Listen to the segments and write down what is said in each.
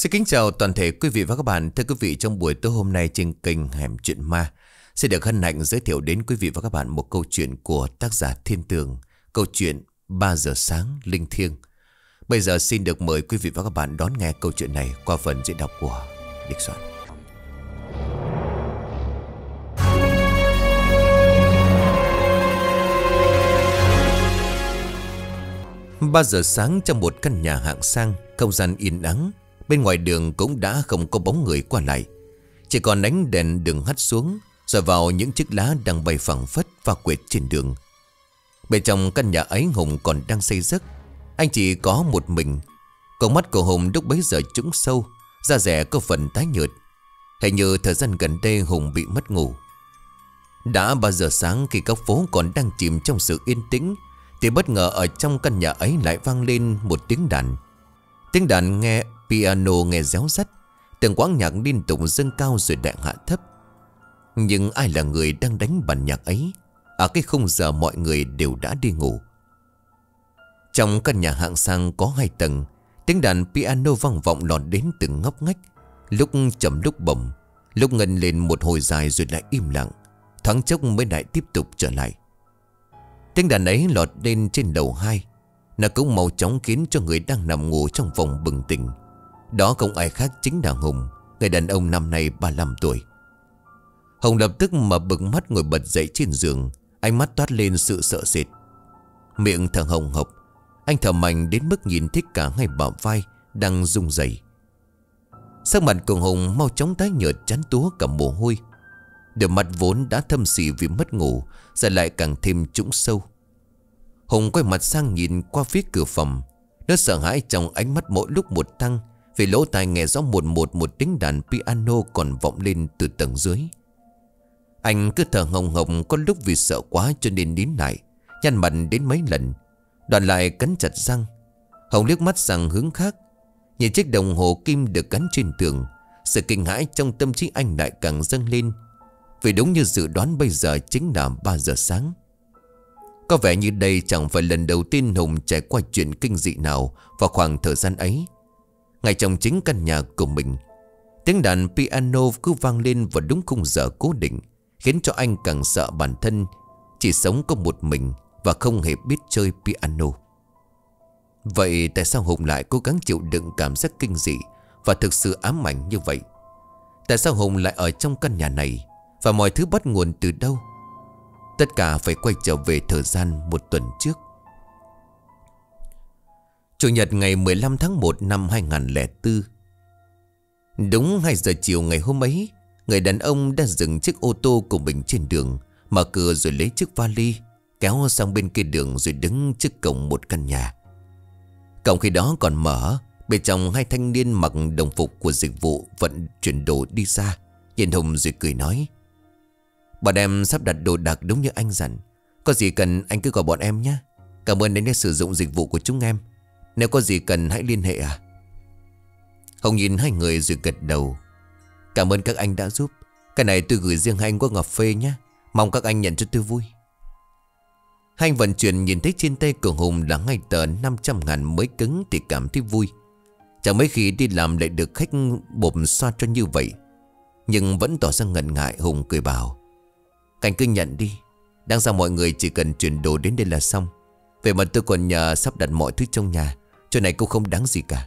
Xin kính chào toàn thể quý vị và các bạn. Thưa quý vị, trong buổi tối hôm nay trên kênh Hẻm Chuyện Ma sẽ được hân hạnh giới thiệu đến quý vị và các bạn một câu chuyện của tác giả Thiên Tường. Câu chuyện 3 giờ sáng linh thiêng. Bây giờ xin được mời quý vị và các bạn đón nghe câu chuyện này qua phần diễn đọc của Địch Soạn. 3 giờ sáng trong một căn nhà hạng sang, không gian yên ắng. Bên ngoài đường cũng đã không có bóng người qua lại, chỉ còn ánh đèn đường hắt xuống rồi vào những chiếc lá đang bay phẳng phất và quệt trên đường. Bên trong căn nhà ấy Hùng còn đang say giấc. Anh chỉ có một mình. Con mắt của Hùng lúc bấy giờ trũng sâu, da dẻ có phần tái nhợt. Hình như thời gian gần đây Hùng bị mất ngủ. Đã 3 giờ sáng, khi các phố còn đang chìm trong sự yên tĩnh, thì bất ngờ ở trong căn nhà ấy lại vang lên một tiếng đàn. Tiếng đàn nghe piano nghe réo rắt, từng quãng nhạc liên tục dâng cao rồi lại hạ thấp. Nhưng ai là người đang đánh bản nhạc ấy ở cái khung giờ mọi người đều đã đi ngủ? Trong căn nhà hạng sang có 2 tầng, tiếng đàn piano vang vọng lọt đến từng ngóc ngách, lúc trầm lúc bổng, lúc ngân lên một hồi dài rồi lại im lặng, thoáng chốc mới lại tiếp tục trở lại. Tiếng đàn ấy lọt lên trên lầu 2. Nó cũng mau chóng khiến cho người đang nằm ngủ trong phòng bừng tỉnh. Đó không ai khác chính là Hùng, người đàn ông năm nay 35 tuổi. Hùng lập tức mở bừng mắt ngồi bật dậy trên giường, ánh mắt toát lên sự sợ sệt. Miệng thở hồng hộc, anh thở mạnh đến mức nhìn thấy cả hai bả vai đang rung rẩy. Sắc mặt của Hùng mau chóng tái nhợt, chán túa cả mồ hôi. Đôi mắt vốn đã thâm sỉ vì mất ngủ giờ lại càng thêm trũng sâu. Hùng quay mặt sang nhìn qua phía cửa phòng. Nó sợ hãi trong ánh mắt mỗi lúc một tăng, vì lỗ tai nghe rõ một tiếng đàn piano còn vọng lên từ tầng dưới. Anh cứ thở hồng hộc, có lúc vì sợ quá cho nên nín lại, nhăn mặt đến mấy lần, đoạn lại cắn chặt răng. Hùng liếc mắt sang hướng khác, nhìn chiếc đồng hồ kim được gắn trên tường. Sự kinh hãi trong tâm trí anh lại càng dâng lên, vì đúng như dự đoán bây giờ chính là 3 giờ sáng. Có vẻ như đây chẳng phải lần đầu tiên Hùng trải qua chuyện kinh dị nào vào khoảng thời gian ấy. Ngay trong chính căn nhà của mình, tiếng đàn piano cứ vang lên vào đúng khung giờ cố định, khiến cho anh càng sợ bản thân chỉ sống có một mình và không hề biết chơi piano. Vậy tại sao Hùng lại cố gắng chịu đựng cảm giác kinh dị và thực sự ám ảnh như vậy? Tại sao Hùng lại ở trong căn nhà này, và mọi thứ bắt nguồn từ đâu? Tất cả phải quay trở về thời gian một tuần trước. Chủ nhật ngày 15 tháng 1 năm 2004. Đúng 2 giờ chiều ngày hôm ấy, người đàn ông đã dừng chiếc ô tô của mình trên đường, mở cửa rồi lấy chiếc vali, kéo sang bên kia đường rồi đứng trước cổng một căn nhà. Cổng khi đó còn mở, bên trong 2 thanh niên mặc đồng phục của dịch vụ vận chuyển đồ đi ra, nhìn Hùng rồi cười nói: "Bọn em sắp đặt đồ đạc đúng như anh dặn. Có gì cần anh cứ gọi bọn em nhé. Cảm ơn anh đã sử dụng dịch vụ của chúng em. Nếu có gì cần hãy liên hệ à." Hùng nhìn 2 người rồi gật đầu: "Cảm ơn các anh đã giúp. Cái này tôi gửi riêng hai anh qua cà phê nhé. Mong các anh nhận cho tôi vui." Hai anh vận chuyển nhìn thấy trên tay của Hùng là ngay tờ 500.000 mới cứng thì cảm thấy vui. Chẳng mấy khi đi làm lại được khách bộp xoa cho như vậy. Nhưng vẫn tỏ ra ngần ngại. Hùng cười bảo: "Anh cứ nhận đi. Đáng ra mọi người chỉ cần chuyển đồ đến đây là xong. Về mà tôi còn nhờ sắp đặt mọi thứ trong nhà. Chỗ này cũng không đáng gì cả."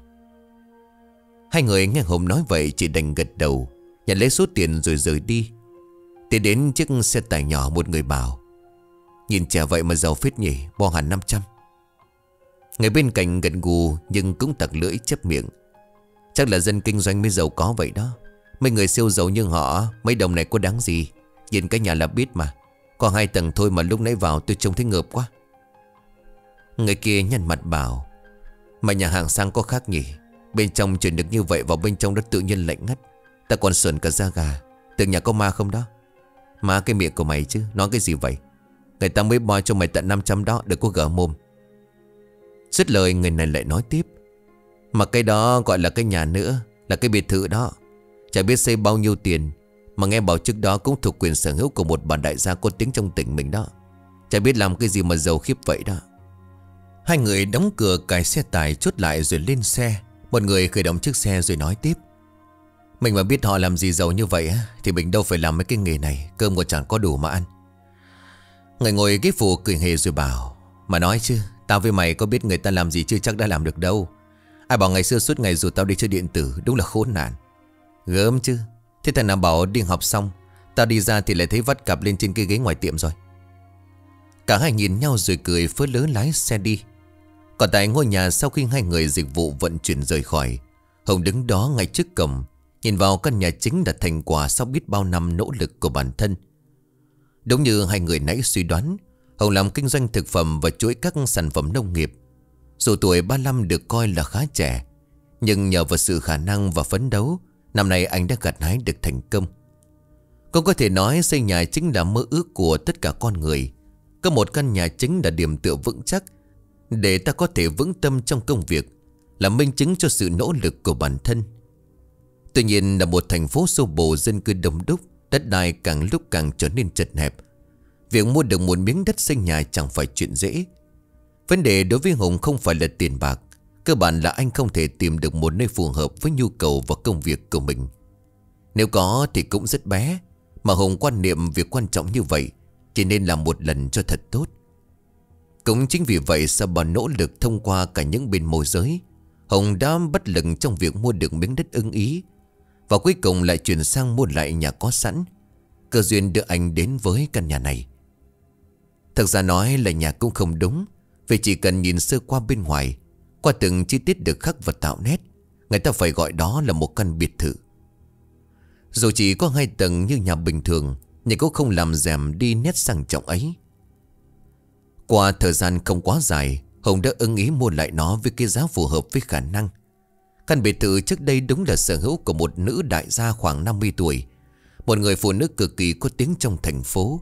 Hai người nghe Hùng nói vậy chỉ đành gật đầu, nhận lấy số tiền rồi rời đi. Tiến đến chiếc xe tải nhỏ, một người bảo: "Nhìn trẻ vậy mà giàu phết nhỉ, bo hẳn 500." Người bên cạnh gật gù nhưng cũng tặc lưỡi chép miệng: "Chắc là dân kinh doanh mới giàu có vậy đó. Mấy người siêu giàu như họ, mấy đồng này có đáng gì. Nhìn cái nhà là biết mà. Có 2 tầng thôi mà lúc nãy vào tôi trông thấy ngợp quá." Người kia nhăn mặt bảo: "Mà nhà hàng sang có khác nhỉ. Bên trong chuyển được như vậy vào bên trong đó tự nhiên lạnh ngắt. Ta còn sởn cả da gà. Tưởng nhà có ma không đó." "Má cái miệng của mày chứ, nói cái gì vậy? Người ta mới bo cho mày tận 500 đó, đừng có gở mồm." Dứt lời người này lại nói tiếp: "Mà cái đó gọi là cái nhà nữa, là cái biệt thự đó. Chả biết xây bao nhiêu tiền, mà nghe bảo trước đó cũng thuộc quyền sở hữu của một bà đại gia có tiếng trong tỉnh mình đó. Chả biết làm cái gì mà giàu khiếp vậy đó." Hai người đóng cửa cài xe tải chốt lại rồi lên xe, Một người khởi động chiếc xe rồi nói tiếp. Mình mà biết họ làm gì giàu như vậy á, thì mình đâu phải làm mấy cái nghề này. Cơm còn chẳng có đủ mà ăn. Người ngồi ghế phụ cười hề rồi bảo. Mà nói chứ, tao với mày có biết người ta làm gì chứ chắc đã làm được đâu. Ai bảo ngày xưa suốt ngày dù tao đi chơi điện tử. Đúng là khốn nạn. Gớm chứ. Thế thằng nào bảo đi học xong, tao đi ra thì lại thấy vắt cặp lên trên cái ghế ngoài tiệm rồi. Cả hai nhìn nhau rồi cười phớt lớ lái xe đi. Còn tại ngôi nhà, sau khi hai người dịch vụ vận chuyển rời khỏi, Hồng đứng đó ngay trước cổng, nhìn vào căn nhà chính là thành quả sau biết bao năm nỗ lực của bản thân. Đúng như hai người nãy suy đoán, Hồng làm kinh doanh thực phẩm và chuỗi các sản phẩm nông nghiệp. Dù tuổi 35 được coi là khá trẻ, nhưng nhờ vào sự khả năng và phấn đấu, năm nay anh đã gặt hái được thành công. Cũng có thể nói xây nhà chính là mơ ước của tất cả con người. Có một căn nhà chính là điểm tựa vững chắc để ta có thể vững tâm trong công việc, là minh chứng cho sự nỗ lực của bản thân. Tuy nhiên là một thành phố xô bồ dân cư đông đúc, đất đai càng lúc càng trở nên chật hẹp. Việc mua được một miếng đất xây nhà chẳng phải chuyện dễ. Vấn đề đối với Hùng không phải là tiền bạc. Cơ bản là anh không thể tìm được một nơi phù hợp với nhu cầu và công việc của mình. Nếu có thì cũng rất bé, mà Hùng quan niệm việc quan trọng như vậy chỉ nên làm một lần cho thật tốt. Cũng chính vì vậy, sau bao nỗ lực thông qua cả những bên môi giới, Hùng đã bất lực trong việc mua được miếng đất ưng ý, và cuối cùng lại chuyển sang mua lại nhà có sẵn. Cơ duyên đưa anh đến với căn nhà này. Thực ra nói là nhà cũng không đúng, vì chỉ cần nhìn sơ qua bên ngoài, qua từng chi tiết được khắc và tạo nét, người ta phải gọi đó là một căn biệt thự. Dù chỉ có 2 tầng như nhà bình thường, nhưng cũng không làm giảm đi nét sang trọng ấy. Qua thời gian không quá dài, Hùng đã ưng ý mua lại nó với cái giá phù hợp với khả năng. Căn biệt thự trước đây đúng là sở hữu của một nữ đại gia khoảng 50 tuổi, một người phụ nữ cực kỳ có tiếng trong thành phố.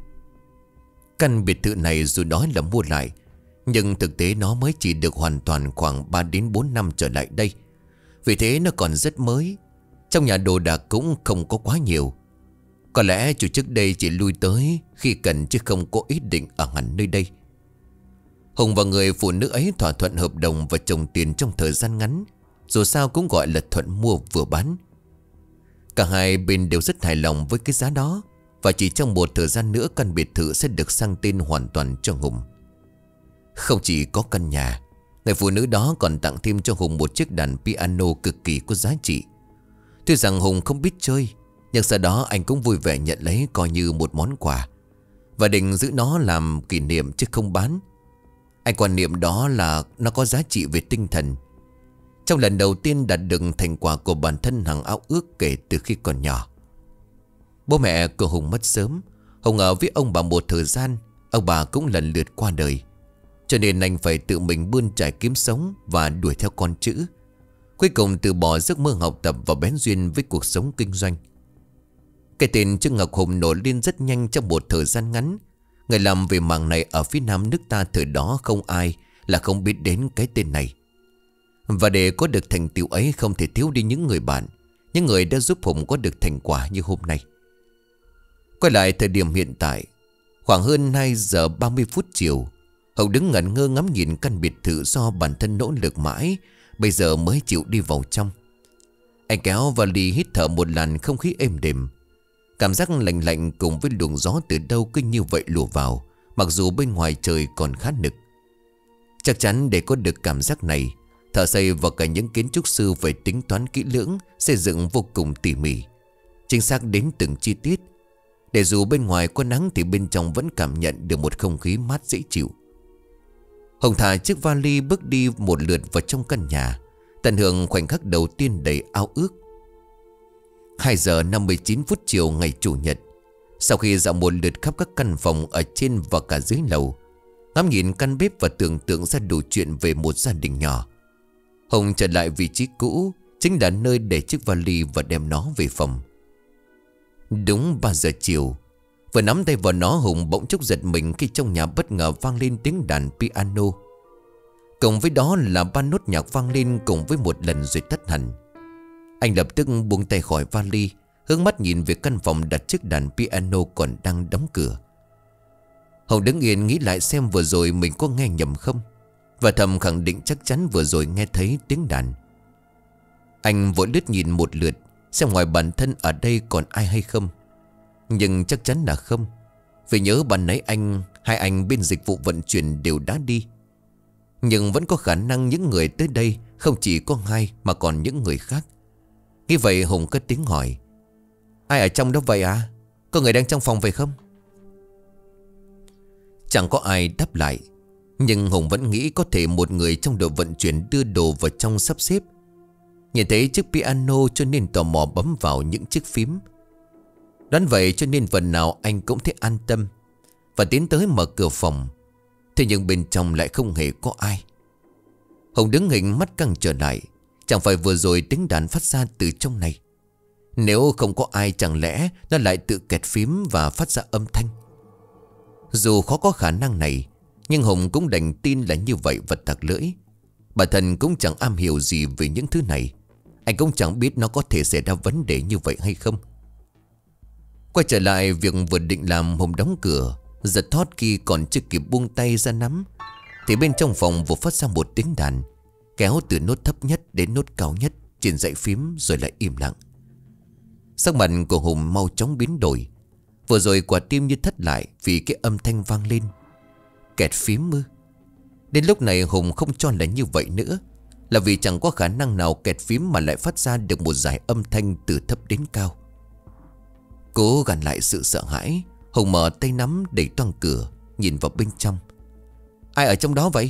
Căn biệt thự này dù nói là mua lại, nhưng thực tế nó mới chỉ được hoàn toàn khoảng 3 đến 4 năm trở lại đây. Vì thế nó còn rất mới. Trong nhà đồ đạc cũng không có quá nhiều. Có lẽ chủ trước đây chỉ lui tới khi cần chứ không có ý định ở hẳn nơi đây. Hùng và người phụ nữ ấy thỏa thuận hợp đồng và trồng tiền trong thời gian ngắn. Dù sao cũng gọi là thuận mua vừa bán. Cả hai bên đều rất hài lòng với cái giá đó, và chỉ trong một thời gian nữa căn biệt thự sẽ được sang tên hoàn toàn cho Hùng. Không chỉ có căn nhà, người phụ nữ đó còn tặng thêm cho Hùng một chiếc đàn piano cực kỳ có giá trị. Tuy rằng Hùng không biết chơi, nhưng sau đó anh cũng vui vẻ nhận lấy coi như một món quà, và định giữ nó làm kỷ niệm chứ không bán. Anh quan niệm đó là nó có giá trị về tinh thần. Trong lần đầu tiên đạt được thành quả của bản thân hằng ao ước kể từ khi còn nhỏ. Bố mẹ của Hùng mất sớm. Hùng ở với ông bà một thời gian, ông bà cũng lần lượt qua đời, cho nên anh phải tự mình bươn trải kiếm sống và đuổi theo con chữ. Cuối cùng từ bỏ giấc mơ học tập và bén duyên với cuộc sống kinh doanh. Cái tên Trương Ngọc Hùng nổi lên rất nhanh trong một thời gian ngắn. Người làm về mảng này ở phía Nam nước ta thời đó không ai là không biết đến cái tên này. Và để có được thành tựu ấy không thể thiếu đi những người bạn, những người đã giúp Hùng có được thành quả như hôm nay. Quay lại thời điểm hiện tại, khoảng hơn 2 giờ 30 phút chiều, Hùng đứng ngẩn ngơ ngắm nhìn căn biệt thự do bản thân nỗ lực mãi, bây giờ mới chịu đi vào trong. Anh kéo vali hít thở một làn không khí êm đềm. Cảm giác lạnh lạnh cùng với luồng gió từ đâu cứ như vậy lùa vào, mặc dù bên ngoài trời còn khá nực. Chắc chắn để có được cảm giác này, thợ xây và cả những kiến trúc sư phải tính toán kỹ lưỡng, xây dựng vô cùng tỉ mỉ, chính xác đến từng chi tiết, để dù bên ngoài có nắng thì bên trong vẫn cảm nhận được một không khí mát dễ chịu. Hồng thả chiếc vali bước đi một lượt vào trong căn nhà, tận hưởng khoảnh khắc đầu tiên đầy ao ước. 2 giờ 59 phút chiều ngày Chủ nhật, sau khi dạo một lượt khắp các căn phòng ở trên và cả dưới lầu, ngắm nhìn căn bếp và tưởng tượng ra đủ chuyện về một gia đình nhỏ, Hùng trở lại vị trí cũ, chính là nơi để chiếc vali và đem nó về phòng. Đúng 3 giờ chiều, vừa nắm tay vào nó, Hùng bỗng chốc giật mình khi trong nhà bất ngờ vang lên tiếng đàn piano. Cùng với đó là 3 nốt nhạc vang lên cùng với một lần rồi tắt hẳn. Anh lập tức buông tay khỏi vali, hướng mắt nhìn về căn phòng đặt chiếc đàn piano còn đang đóng cửa. Hùng đứng yên nghĩ lại xem vừa rồi mình có nghe nhầm không, và thầm khẳng định chắc chắn vừa rồi nghe thấy tiếng đàn. Anh vội lướt nhìn một lượt xem ngoài bản thân ở đây còn ai hay không. Nhưng chắc chắn là không, vì nhớ ban nãy hai anh bên dịch vụ vận chuyển đều đã đi. Nhưng vẫn có khả năng những người tới đây không chỉ có hai mà còn những người khác. Nghĩ vậy Hùng cất tiếng hỏi: ai ở trong đó vậy à? Có người đang trong phòng vậy không? Chẳng có ai đáp lại. Nhưng Hùng vẫn nghĩ có thể một người trong đội vận chuyển đưa đồ vào trong sắp xếp. Nhìn thấy chiếc piano cho nên tò mò bấm vào những chiếc phím. Đoán vậy cho nên phần nào anh cũng thấy an tâm và tiến tới mở cửa phòng. Thế nhưng bên trong lại không hề có ai. Hùng đứng hình mắt căng trở lại. Chẳng phải vừa rồi tiếng đàn phát ra từ trong này? Nếu không có ai chẳng lẽ nó lại tự kẹt phím và phát ra âm thanh? Dù khó có khả năng này, nhưng Hùng cũng đành tin là như vậy và tặc lưỡi. Bản thân cũng chẳng am hiểu gì về những thứ này. Anh cũng chẳng biết nó có thể xảy ra vấn đề như vậy hay không. Quay trở lại việc vừa định làm, Hùng đóng cửa. Giật thót khi còn chưa kịp buông tay ra nắm thì bên trong phòng vừa phát ra một tiếng đàn, kéo từ nốt thấp nhất đến nốt cao nhất trên dãy phím rồi lại im lặng. Sắc mặt của Hùng mau chóng biến đổi. Vừa rồi quả tim như thất lại vì cái âm thanh vang lên. Kẹt phím ư? Đến lúc này Hùng không cho là như vậy nữa. Là vì chẳng có khả năng nào kẹt phím mà lại phát ra được một dải âm thanh từ thấp đến cao. Cố gàn lại sự sợ hãi, Hùng mở tay nắm đẩy toang cửa, nhìn vào bên trong. Ai ở trong đó vậy?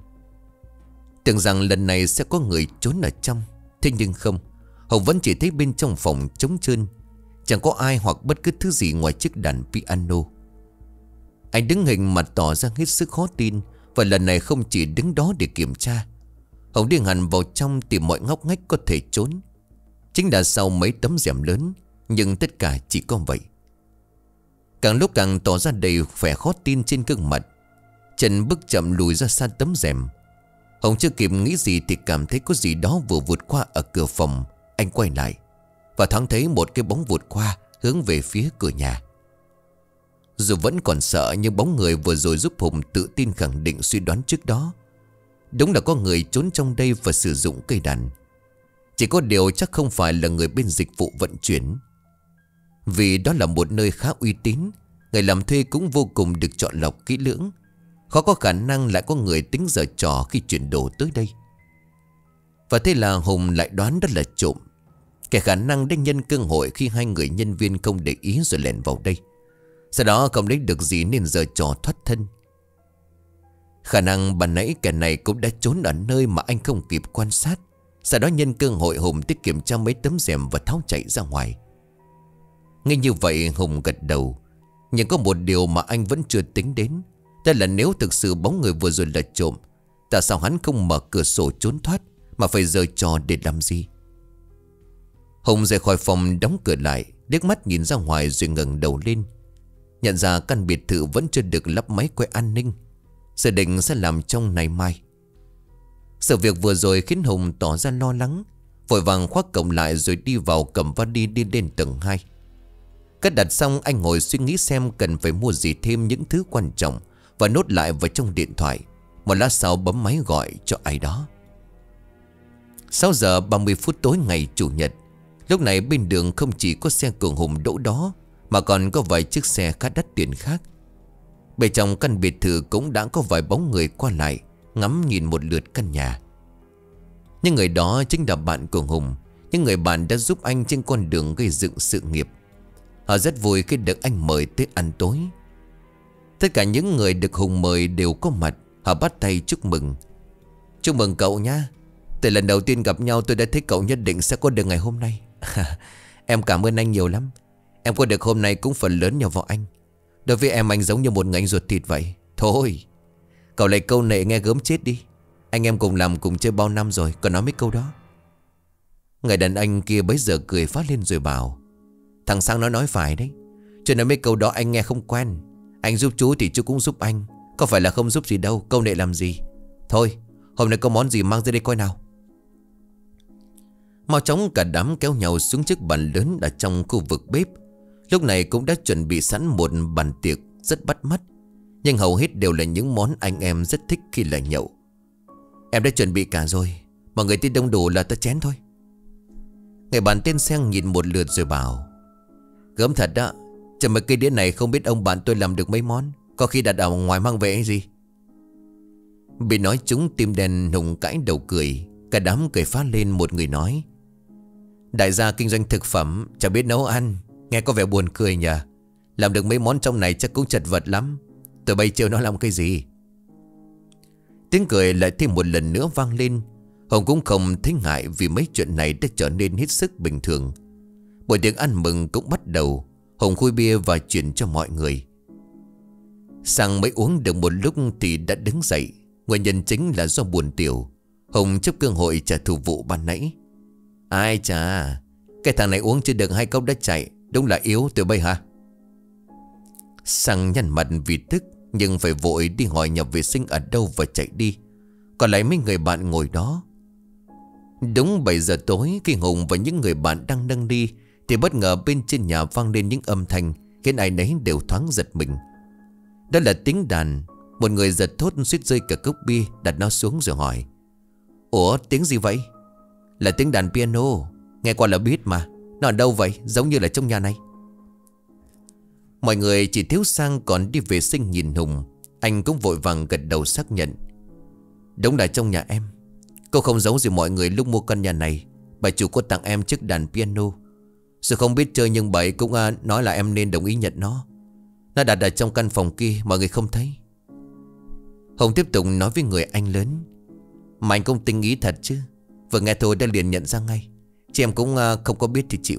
Tưởng rằng lần này sẽ có người trốn ở trong. Thế nhưng không. Hùng vẫn chỉ thấy bên trong phòng trống trơn, chẳng có ai hoặc bất cứ thứ gì ngoài chiếc đàn piano. Anh đứng hình mặt tỏ ra hết sức khó tin. Và lần này không chỉ đứng đó để kiểm tra. Hùng đi hẳn vào trong tìm mọi ngóc ngách có thể trốn. Chính là sau mấy tấm rèm lớn. Nhưng tất cả chỉ có vậy. Càng lúc càng tỏ ra đầy vẻ khó tin trên gương mặt. Chân bước chậm lùi ra xa tấm rèm. Hùng chưa kịp nghĩ gì thì cảm thấy có gì đó vừa vụt qua ở cửa phòng. Anh quay lại và thoáng thấy một cái bóng vụt qua hướng về phía cửa nhà. Dù vẫn còn sợ nhưng bóng người vừa rồi giúp Hùng tự tin khẳng định suy đoán trước đó. Đúng là có người trốn trong đây và sử dụng cây đàn. Chỉ có điều chắc không phải là người bên dịch vụ vận chuyển. Vì đó là một nơi khá uy tín. Người làm thuê cũng vô cùng được chọn lọc kỹ lưỡng. Khó có khả năng lại có người tính giở trò khi chuyển đồ tới đây. Và thế là Hùng lại đoán đó là trộm. Kẻ khả năng đã nhân cơ hội khi hai người nhân viên không để ý rồi lẻn vào đây. Sau đó không lấy được gì nên giở trò thoát thân. Khả năng ban nãy kẻ này cũng đã trốn ở nơi mà anh không kịp quan sát. Sau đó nhân cơ hội Hùng tiết kiểm tra mấy tấm rèm và tháo chạy ra ngoài. Ngay như vậy Hùng gật đầu. Nhưng có một điều mà anh vẫn chưa tính đến. Đó là nếu thực sự bóng người vừa rồi là trộm, tại sao hắn không mở cửa sổ trốn thoát mà phải giở trò để làm gì? Hùng rời khỏi phòng đóng cửa lại, liếc mắt nhìn ra ngoài rồi ngẩng đầu lên. Nhận ra căn biệt thự vẫn chưa được lắp máy quay an ninh. Dự định sẽ làm trong ngày mai. Sự việc vừa rồi khiến Hùng tỏ ra lo lắng. Vội vàng khóa cổng lại rồi đi vào cầm vali đi lên tầng 2. Cất đặt xong anh ngồi suy nghĩ xem cần phải mua gì thêm những thứ quan trọng và nốt lại vào trong điện thoại. Một lát sau bấm máy gọi cho ai đó. 6 giờ 30 phút tối ngày Chủ nhật. Lúc này bên đường không chỉ có xe của Hùng đỗ đó mà còn có vài chiếc xe khá đắt tiền khác. Bên trong căn biệt thự cũng đã có vài bóng người qua lại, ngắm nhìn một lượt căn nhà. Những người đó chính là bạn của Hùng, những người bạn đã giúp anh trên con đường gây dựng sự nghiệp. Họ rất vui khi được anh mời tới ăn tối. Tất cả những người được Hùng mời đều có mặt. Họ bắt tay chúc mừng. Chúc mừng cậu nhá. Từ lần đầu tiên gặp nhau tôi đã thấy cậu nhất định sẽ có được ngày hôm nay. Em cảm ơn anh nhiều lắm. Em có được hôm nay cũng phần lớn nhờ vào anh. Đối với em anh giống như một ngành ruột thịt vậy. Thôi cậu lại câu nệ nghe gớm chết đi. Anh em cùng làm cùng chơi bao năm rồi còn nói mấy câu đó. Người đàn anh kia bấy giờ cười phát lên rồi bảo: Thằng Sang nó nói phải đấy. Cho nên mấy câu đó anh nghe không quen. Anh giúp chú thì chú cũng giúp anh. Có phải là không giúp gì đâu. Câu nệ làm gì. Thôi hôm nay có món gì mang ra đây coi nào. Mau chóng cả đám kéo nhau xuống chiếc bàn lớn ở trong khu vực bếp. Lúc này cũng đã chuẩn bị sẵn một bàn tiệc rất bắt mắt. Nhưng hầu hết đều là những món anh em rất thích khi là nhậu. Em đã chuẩn bị cả rồi. Mọi người tin đông đủ là ta chén thôi. Người bạn tên Sen nhìn một lượt rồi bảo: Gớm thật đó. Chờ mấy cây đĩa này không biết ông bạn tôi làm được mấy món. Có khi đặt ở ngoài mang về hay gì. Bị nói chúng tim đen Hùng cãi đầu cười. Cả đám cười phá lên. Một người nói: Đại gia kinh doanh thực phẩm chả biết nấu ăn, nghe có vẻ buồn cười nhỉ. Làm được mấy món trong này chắc cũng chật vật lắm. Tụi bay trêu nó làm cái gì. Tiếng cười lại thêm một lần nữa vang lên. Hùng cũng không thấy ngại vì mấy chuyện này đã trở nên hết sức bình thường. Buổi tiệc ăn mừng cũng bắt đầu. Hùng khui bia và chuyển cho mọi người. Sang mới uống được một lúc thì đã đứng dậy. Nguyên nhân chính là do buồn tiểu. Hùng chấp cơ hội trả thù vụ ban nãy. Ai chà, cái thằng này uống chưa được 2 cốc đã chạy. Đúng là yếu tụi bay hả? Sang nhăn mặt vì tức, nhưng phải vội đi hỏi nhà vệ sinh ở đâu và chạy đi. Còn lại mấy người bạn ngồi đó. Đúng 7 giờ tối, khi Hùng và những người bạn đang nâng đi thì bất ngờ bên trên nhà vang lên những âm thanh khiến ai nấy đều thoáng giật mình. Đó là tiếng đàn. Một người giật thốt suýt rơi cả cốc bia, đặt nó xuống rồi hỏi: Ủa, tiếng gì vậy? Là tiếng đàn piano. Nghe qua là biết mà. Nó ở đâu vậy? Giống như là trong nhà này. Mọi người chỉ thiếu Sang còn đi vệ sinh nhìn Hùng. Anh cũng vội vàng gật đầu xác nhận: Đúng là trong nhà em. Cô không giấu gì mọi người, lúc mua căn nhà này bà chủ có tặng em chiếc đàn piano. Rồi không biết chơi nhưng bà ấy cũng nói là em nên đồng ý nhận nó. Nó đặt ở trong căn phòng kia, mọi người không thấy. Hùng tiếp tục nói với người anh lớn: Mà anh cũng tinh ý thật chứ. Vừa nghe thôi đã liền nhận ra ngay. Chị em cũng không có biết thì chịu.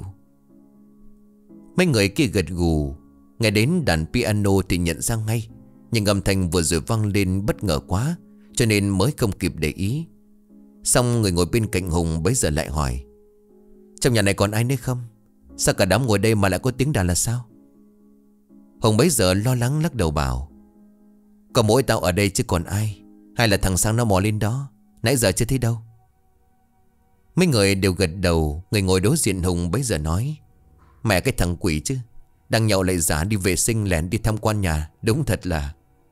Mấy người kia gật gù. Nghe đến đàn piano thì nhận ra ngay. Nhưng âm thanh vừa rồi vang lên bất ngờ quá, cho nên mới không kịp để ý. Xong người ngồi bên cạnh Hùng bấy giờ lại hỏi: Trong nhà này còn ai nữa không? Sao cả đám ngồi đây mà lại có tiếng đàn là sao? Hùng bấy giờ lo lắng lắc đầu bảo: Có mỗi tao ở đây chứ còn ai. Hay là thằng Sang nó mò lên đó, nãy giờ chưa thấy đâu. Mấy người đều gật đầu. Người ngồi đối diện Hùng bấy giờ nói: Mẹ cái thằng quỷ chứ. Đang nhậu lại giả đi vệ sinh lẻn đi tham quan nhà. Đúng thật là.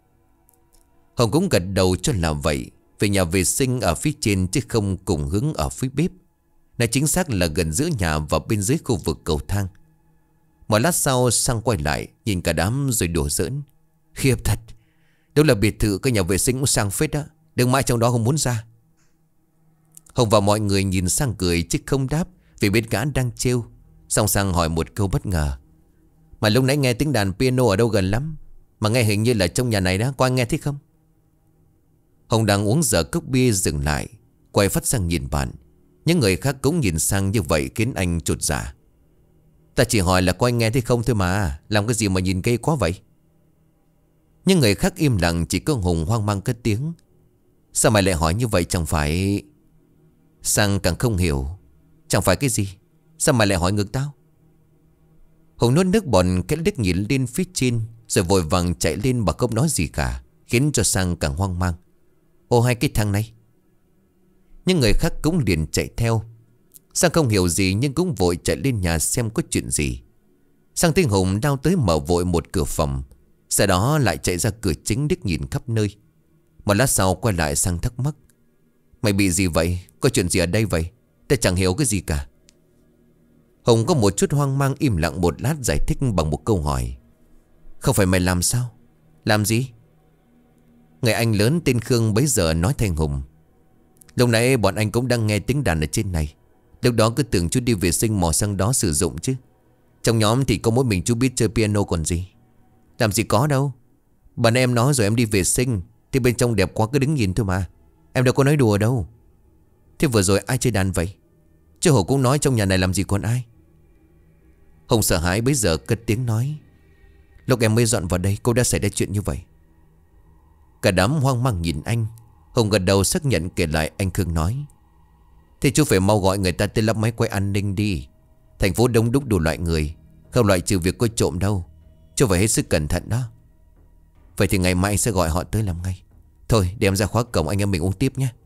Hùng cũng gật đầu cho là vậy. Vì nhà vệ sinh ở phía trên chứ không cùng hướng ở phía bếp. Này chính xác là gần giữa nhà và bên dưới khu vực cầu thang. Một lát sau Sang quay lại nhìn cả đám rồi đùa giỡn: Khiếp thật. Đúng là biệt thự cái nhà vệ sinh cũng sang phết đó. Đừng mãi trong đó không muốn ra. Hùng và mọi người nhìn Sang cười chứ không đáp, vì biết gã đang trêu. Xong Sang hỏi một câu bất ngờ: Mà lúc nãy nghe tiếng đàn piano ở đâu gần lắm, mà nghe hình như là trong nhà này đó. Có ai nghe thấy không? Hùng đang uống dở cốc bia dừng lại, quay phát sang nhìn bạn. Những người khác cũng nhìn Sang như vậy khiến anh chột dạ: Ta chỉ hỏi là có ai nghe thấy không thôi mà. Làm cái gì mà nhìn cây quá vậy? Nhưng người khác im lặng, chỉ có Hùng hoang mang cất tiếng: Sao mày lại hỏi như vậy? Chẳng phải... Sang càng không hiểu: Chẳng phải cái gì? Sao mày lại hỏi ngược tao? Hùng nuốt nước bọt, cái liếc nhìn lên phía trên rồi vội vàng chạy lên mà không nói gì cả, khiến cho Sang càng hoang mang: Ô, hai cái thằng này. Nhưng người khác cũng liền chạy theo. Sang không hiểu gì nhưng cũng vội chạy lên nhà xem có chuyện gì. Sang thấy Hùng đao tới mở vội một cửa phòng, sau đó lại chạy ra cửa chính liếc nhìn khắp nơi. Một lát sau quay lại Sang thắc mắc: Mày bị gì vậy? Có chuyện gì ở đây vậy? Ta chẳng hiểu cái gì cả. Hùng có một chút hoang mang, im lặng một lát giải thích bằng một câu hỏi: Không phải mày làm sao? Làm gì? Người anh lớn tên Khương bấy giờ nói thay Hùng: Lúc nãy bọn anh cũng đang nghe tiếng đàn ở trên này. Lúc đó cứ tưởng chú đi vệ sinh mò sang đó sử dụng chứ. Trong nhóm thì có mỗi mình chú biết chơi piano còn gì. Làm gì có đâu. Bạn em nói rồi em đi vệ sinh thì bên trong đẹp quá cứ đứng nhìn thôi mà. Em đâu có nói đùa đâu. Thế vừa rồi ai chơi đàn vậy? Chứ Hổ cũng nói trong nhà này làm gì còn ai. Hùng sợ hãi bấy giờ cất tiếng nói: Lúc em mới dọn vào đây cô đã xảy ra chuyện như vậy. Cả đám hoang mang nhìn anh. Hùng gật đầu xác nhận kể lại. Anh Khương nói: Thế chú phải mau gọi người ta tới lắp máy quay an ninh đi. Thành phố đông đúc đủ loại người, không loại trừ việc có trộm đâu. Chú phải hết sức cẩn thận đó. Vậy thì ngày mai anh sẽ gọi họ tới làm ngay. Thôi để em ra khóa cổng, anh em mình uống tiếp nhé.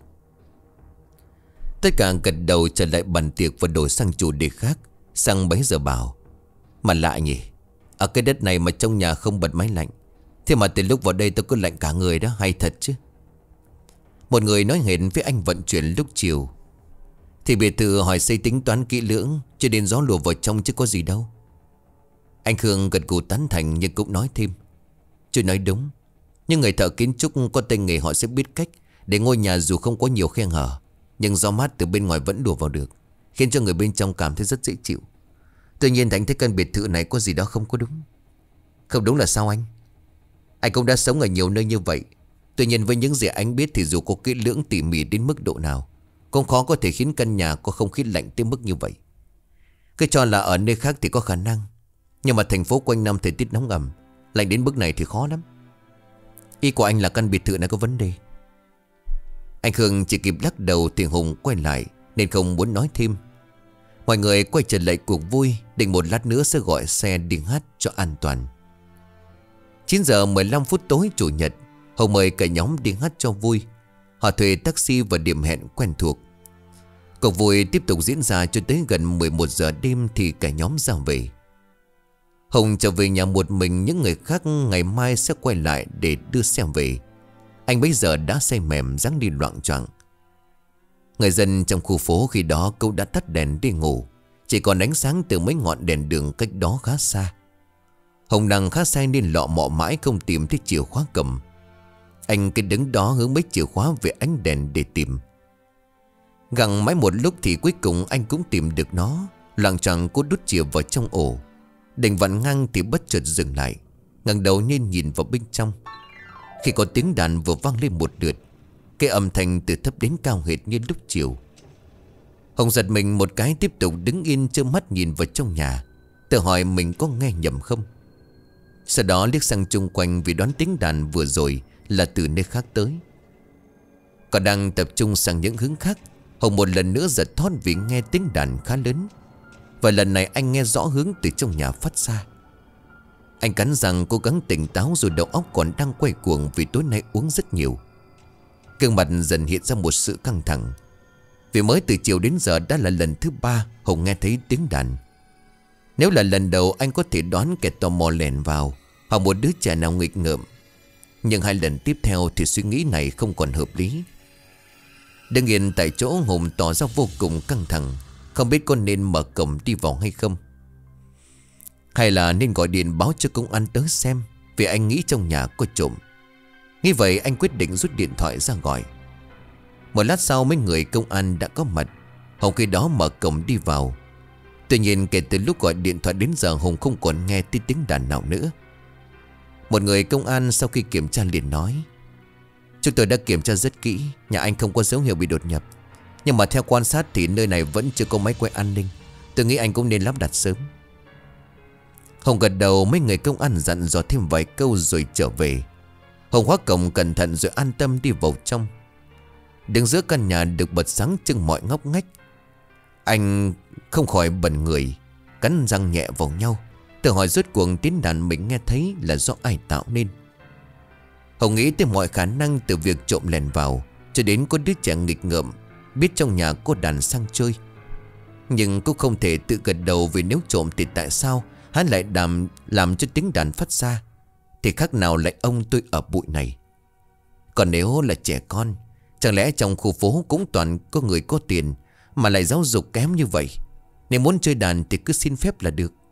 Tất cả gật đầu trở lại bàn tiệc và đổi sang chủ đề khác. Sang bấy giờ bảo: Mà lạ nhỉ, ở cái đất này mà trong nhà không bật máy lạnh, thế mà từ lúc vào đây tôi cứ lạnh cả người đó. Hay thật chứ. Một người nói hẹn với anh vận chuyển lúc chiều: Thì biệt thự hỏi xây tính toán kỹ lưỡng, cho nên gió lùa vào trong chứ có gì đâu. Anh Khương gật gù tán thành nhưng cũng nói thêm. Chú nói đúng. Nhưng người thợ kiến trúc có tay nghề họ sẽ biết cách để ngôi nhà dù không có nhiều khe hở, nhưng gió mát từ bên ngoài vẫn đùa vào được, khiến cho người bên trong cảm thấy rất dễ chịu. Tuy nhiên Thành thấy căn biệt thự này có gì đó không có đúng. Không đúng là sao anh? Anh cũng đã sống ở nhiều nơi như vậy. Tuy nhiên với những gì anh biết thì dù có kỹ lưỡng tỉ mỉ đến mức độ nào, cũng khó có thể khiến căn nhà có không khí lạnh tới mức như vậy. Cứ cho là ở nơi khác thì có khả năng, nhưng mà thành phố quanh năm thời tiết nóng ẩm, lạnh đến mức này thì khó lắm. Ý của anh là căn biệt thự này có vấn đề. Anh Khương chỉ kịp lắc đầu thì Hùng quay lại nên không muốn nói thêm. Mọi người quay trở lại cuộc vui, định một lát nữa sẽ gọi xe đi hát cho an toàn. 9 giờ 15 phút tối chủ nhật, Hùng mời cả nhóm đi hát cho vui. Họ thuê taxi và điểm hẹn quen thuộc. Cuộc vui tiếp tục diễn ra cho tới gần 11 giờ đêm thì cả nhóm ra về. Hùng trở về nhà một mình, những người khác ngày mai sẽ quay lại để đưa xe về. Anh bấy giờ đã say mềm dáng đi loạng choạng. Người dân trong khu phố khi đó cũng đã tắt đèn đi ngủ, chỉ còn ánh sáng từ mấy ngọn đèn đường cách đó khá xa. Hùng đang khá say nên lọ mọ mãi không tìm thấy chìa khóa cầm. Anh cứ đứng đó hướng mấy chìa khóa về ánh đèn để tìm. Gặng mãi một lúc thì cuối cùng anh cũng tìm được nó. Loạng choạng cố đút chìa vào trong ổ, định vặn ngang thì bất chợt dừng lại, ngẩng đầu lên nhìn vào bên trong. Khi có tiếng đàn vừa vang lên một lượt, cái âm thanh từ thấp đến cao hệt như lúc chiều. Hùng giật mình một cái, tiếp tục đứng yên trơ mắt nhìn vào trong nhà, tự hỏi mình có nghe nhầm không. Sau đó liếc sang chung quanh vì đoán tiếng đàn vừa rồi là từ nơi khác tới. Còn đang tập trung sang những hướng khác, Hùng một lần nữa giật thót vì nghe tiếng đàn khá lớn. Và lần này anh nghe rõ hướng từ trong nhà phát ra. Anh cắn răng cố gắng tỉnh táo, rồi đầu óc còn đang quay cuồng vì tối nay uống rất nhiều. Gương mặt dần hiện ra một sự căng thẳng, vì mới từ chiều đến giờ đã là lần thứ 3 Hùng nghe thấy tiếng đàn. Nếu là lần đầu anh có thể đoán kẻ tò mò lẻn vào hoặc một đứa trẻ nào nghịch ngợm, nhưng 2 lần tiếp theo thì suy nghĩ này không còn hợp lý. Đứng yên tại chỗ, Hùng tỏ ra vô cùng căng thẳng, không biết có nên mở cổng đi vào hay không, hay là nên gọi điện báo cho công an tới xem, vì anh nghĩ trong nhà có trộm. Nghĩ vậy anh quyết định rút điện thoại ra gọi. Một lát sau mấy người công an đã có mặt. Hùng khi đó mở cổng đi vào. Tuy nhiên kể từ lúc gọi điện thoại đến giờ, Hùng không còn nghe tiếng đàn nào nữa. Một người công an sau khi kiểm tra liền nói: Chúng tôi đã kiểm tra rất kỹ, nhà anh không có dấu hiệu bị đột nhập, nhưng mà theo quan sát thì nơi này vẫn chưa có máy quay an ninh. Tôi nghĩ anh cũng nên lắp đặt sớm. Hùng gật đầu, mấy người công an dặn dò thêm vài câu rồi trở về. Hùng khóa cổng cẩn thận rồi an tâm đi vào trong. Đứng giữa căn nhà được bật sáng trưng mọi ngóc ngách, anh không khỏi bần người, cắn răng nhẹ vào nhau, tự hỏi rốt cuộc tiếng đàn mình nghe thấy là do ai tạo nên. Hùng nghĩ tới mọi khả năng, từ việc trộm lèn vào cho đến có đứa trẻ nghịch ngợm biết trong nhà có đàn sang chơi. Nhưng cũng không thể tự gật đầu, vì nếu trộm thì tại sao hắn lại làm cho tiếng đàn phát ra, thì khác nào lại ông tôi ở bụi này. Còn nếu là trẻ con, chẳng lẽ trong khu phố cũng toàn có người có tiền mà lại giáo dục kém như vậy, nếu muốn chơi đàn thì cứ xin phép là được.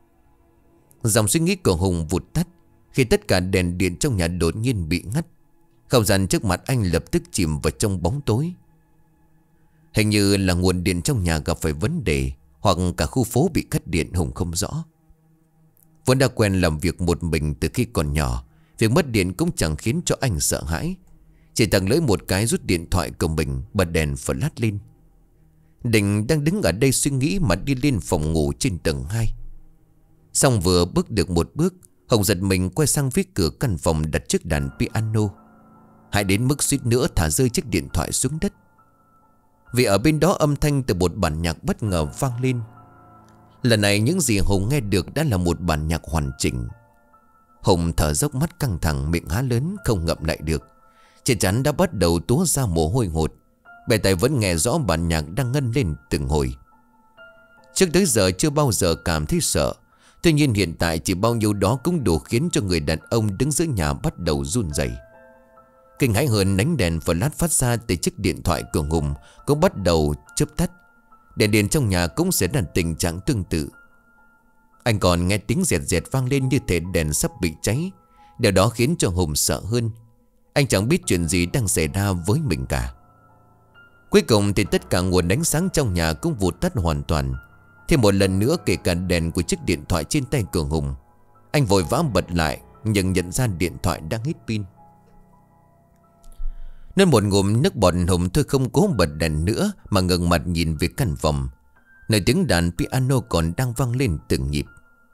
Dòng suy nghĩ của Hùng vụt tắt khi tất cả đèn điện trong nhà đột nhiên bị ngắt. Không gian trước mặt anh lập tức chìm vào trong bóng tối. Hình như là nguồn điện trong nhà gặp phải vấn đề, hoặc cả khu phố bị cắt điện, Hùng không rõ. Vốn đã quen làm việc một mình từ khi còn nhỏ, việc mất điện cũng chẳng khiến cho anh sợ hãi. Chỉ tặng lưỡi một cái rút điện thoại của mình, bật đèn flash lên. Định đang đứng ở đây suy nghĩ mà đi lên phòng ngủ trên tầng 2. Xong vừa bước được một bước, Hùng giật mình quay sang phía cửa căn phòng đặt chiếc đàn piano, hại đến mức suýt nữa thả rơi chiếc điện thoại xuống đất. Vì ở bên đó âm thanh từ một bản nhạc bất ngờ vang lên. Lần này những gì Hùng nghe được đã là một bản nhạc hoàn chỉnh. Hùng thở dốc, mắt căng thẳng, miệng há lớn không ngậm lại được. Trên trán đã bắt đầu túa ra mồ hôi hột. Bề tai vẫn nghe rõ bản nhạc đang ngân lên từng hồi. Trước tới giờ chưa bao giờ cảm thấy sợ. Tuy nhiên hiện tại chỉ bao nhiêu đó cũng đủ khiến cho người đàn ông đứng giữa nhà bắt đầu run rẩy. Kinh hãi hơn, ánh đèn flash phát ra từ chiếc điện thoại của Hùng cũng bắt đầu chớp tắt, Đèn điện trong nhà cũng sẽ là tình trạng tương tự. Anh còn nghe tiếng rẹt rẹt vang lên như thể đèn sắp bị cháy. Điều đó khiến cho Hùng sợ hơn. Anh chẳng biết chuyện gì đang xảy ra với mình cả. Cuối cùng thì tất cả nguồn ánh sáng trong nhà cũng vụt tắt hoàn toàn. Thêm một lần nữa kể cả đèn của chiếc điện thoại trên tay của Hùng. Anh vội vã bật lại, nhưng nhận ra điện thoại đang hết pin. Nên một ngụm nước bọt, Hùng thôi không cố bật đèn nữa mà ngẩng mặt nhìn về căn phòng, nơi tiếng đàn piano còn đang vang lên từng nhịp.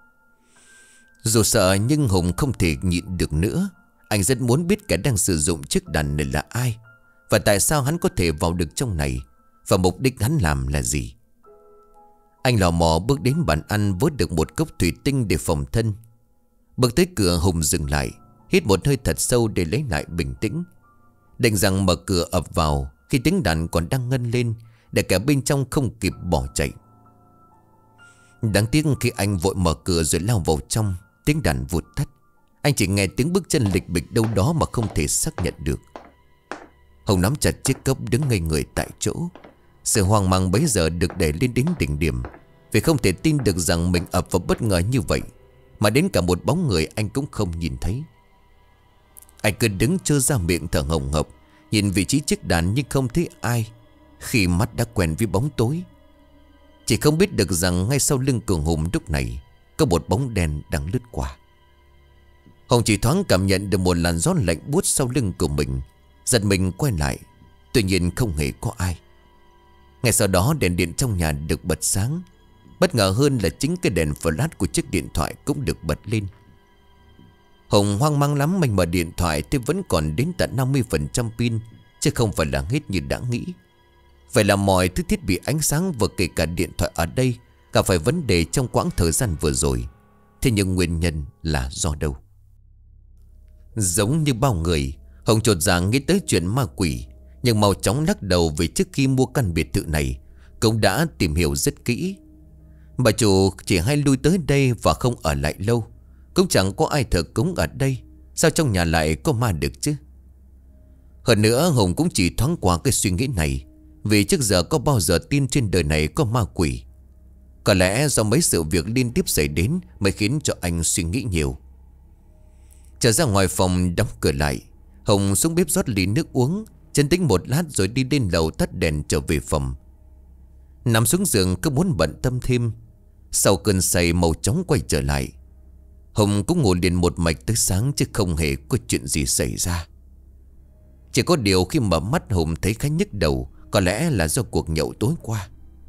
Dù sợ nhưng Hùng không thể nhịn được nữa. Anh rất muốn biết kẻ đang sử dụng chiếc đàn này là ai, và tại sao hắn có thể vào được trong này, và mục đích hắn làm là gì. Anh lò mò bước đến bàn ăn, vớt được một cốc thủy tinh để phòng thân. Bước tới cửa, Hùng dừng lại, hít một hơi thật sâu để lấy lại bình tĩnh. Định rằng mở cửa ập vào khi tiếng đàn còn đang ngân lên, để kẻ bên trong không kịp bỏ chạy. Đáng tiếc khi anh vội mở cửa rồi lao vào trong, tiếng đàn vụt tắt. Anh chỉ nghe tiếng bước chân lịch bịch đâu đó mà không thể xác nhận được. Hùng nắm chặt chiếc cốc, đứng ngây người tại chỗ. Sự hoang mang bấy giờ được đẩy lên đến đỉnh điểm, vì không thể tin được rằng mình ập vào bất ngờ như vậy, mà đến cả một bóng người anh cũng không nhìn thấy. Anh cứ đứng trơ ra miệng thở hồng hộc, nhìn vị trí chiếc đàn nhưng không thấy ai, khi mắt đã quen với bóng tối. Chỉ không biết được rằng ngay sau lưng của Hùng lúc này có một bóng đen đang lướt qua. Hùng chỉ thoáng cảm nhận được một làn gió lạnh buốt sau lưng của mình, giật mình quay lại. Tuy nhiên không hề có ai. Ngay sau đó đèn điện trong nhà được bật sáng. Bất ngờ hơn là chính cái đèn flash của chiếc điện thoại cũng được bật lên. Hùng hoang mang lắm, mình mở điện thoại thì vẫn còn đến tận 50% pin, chứ không phải là hết như đã nghĩ. Vậy là mọi thứ thiết bị ánh sáng và kể cả điện thoại ở đây gặp phải vấn đề trong quãng thời gian vừa rồi. Thế nhưng nguyên nhân là do đâu? Giống như bao người, Hùng chột dạ nghĩ tới chuyện ma quỷ, nhưng mau chóng lắc đầu vì trước khi mua căn biệt thự này cũng đã tìm hiểu rất kỹ. Bà chủ chỉ hay lui tới đây và không ở lại lâu. Cũng chẳng có ai thờ cúng ở đây, sao trong nhà lại có ma được chứ? Hơn nữa Hùng cũng chỉ thoáng qua cái suy nghĩ này, vì trước giờ có bao giờ tin trên đời này có ma quỷ. Có lẽ do mấy sự việc liên tiếp xảy đến mới khiến cho anh suy nghĩ nhiều. Trở ra ngoài phòng đóng cửa lại, Hùng xuống bếp rót ly nước uống, chân tĩnh một lát rồi đi lên lầu tắt đèn trở về phòng. Nằm xuống giường cứ muốn bận tâm thêm. Sau cơn say mau chóng quay trở lại. Hùng cũng ngủ liền một mạch tới sáng, chứ không hề có chuyện gì xảy ra. Chỉ có điều khi mở mắt Hùng thấy khá nhức đầu, có lẽ là do cuộc nhậu tối qua.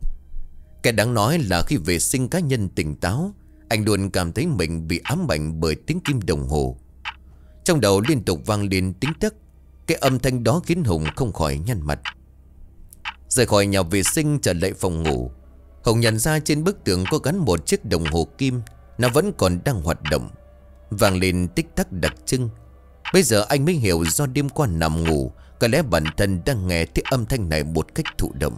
Cái đáng nói là khi vệ sinh cá nhân tỉnh táo, anh luôn cảm thấy mình bị ám ảnh bởi tiếng kim đồng hồ. Trong đầu liên tục vang lên tiếng tấc. Cái âm thanh đó khiến Hùng không khỏi nhăn mặt. Rời khỏi nhà vệ sinh trở lại phòng ngủ, Hùng nhận ra trên bức tường có gắn một chiếc đồng hồ kim. Nó vẫn còn đang hoạt động, vang lên tích tắc đặc trưng. Bây giờ anh mới hiểu do đêm qua nằm ngủ, có lẽ bản thân đang nghe thấy âm thanh này một cách thụ động.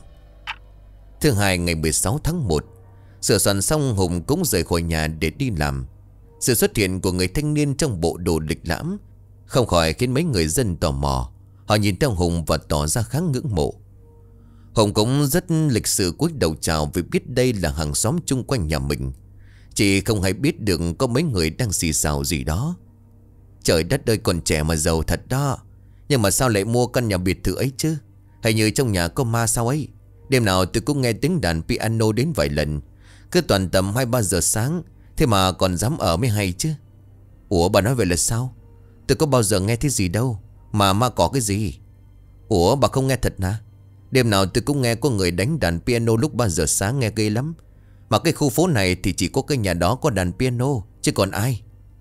Thứ hai ngày 16 tháng 1, sửa soạn xong Hùng cũng rời khỏi nhà để đi làm. Sự xuất hiện của người thanh niên trong bộ đồ lịch lãm không khỏi khiến mấy người dân tò mò. Họ nhìn theo Hùng và tỏ ra khá ngưỡng mộ. Hùng cũng rất lịch sự cúi đầu chào, vì biết đây là hàng xóm chung quanh nhà mình. Chỉ không hay biết được có mấy người đang xì xào gì đó. Trời đất ơi, còn trẻ mà giàu thật đó. Nhưng mà sao lại mua căn nhà biệt thự ấy chứ? Hay như trong nhà có ma sao ấy? Đêm nào tôi cũng nghe tiếng đàn piano đến vài lần. Cứ toàn tầm 2-3 giờ sáng. Thế mà còn dám ở mới hay chứ. Ủa bà nói vậy là sao? Tôi có bao giờ nghe thấy gì đâu. Mà ma có cái gì? Ủa bà không nghe thật hả? Đêm nào tôi cũng nghe có người đánh đàn piano lúc 3 giờ sáng, nghe ghê lắm. Mà cái khu phố này thì chỉ có cái nhà đó có đàn piano, chứ còn ai?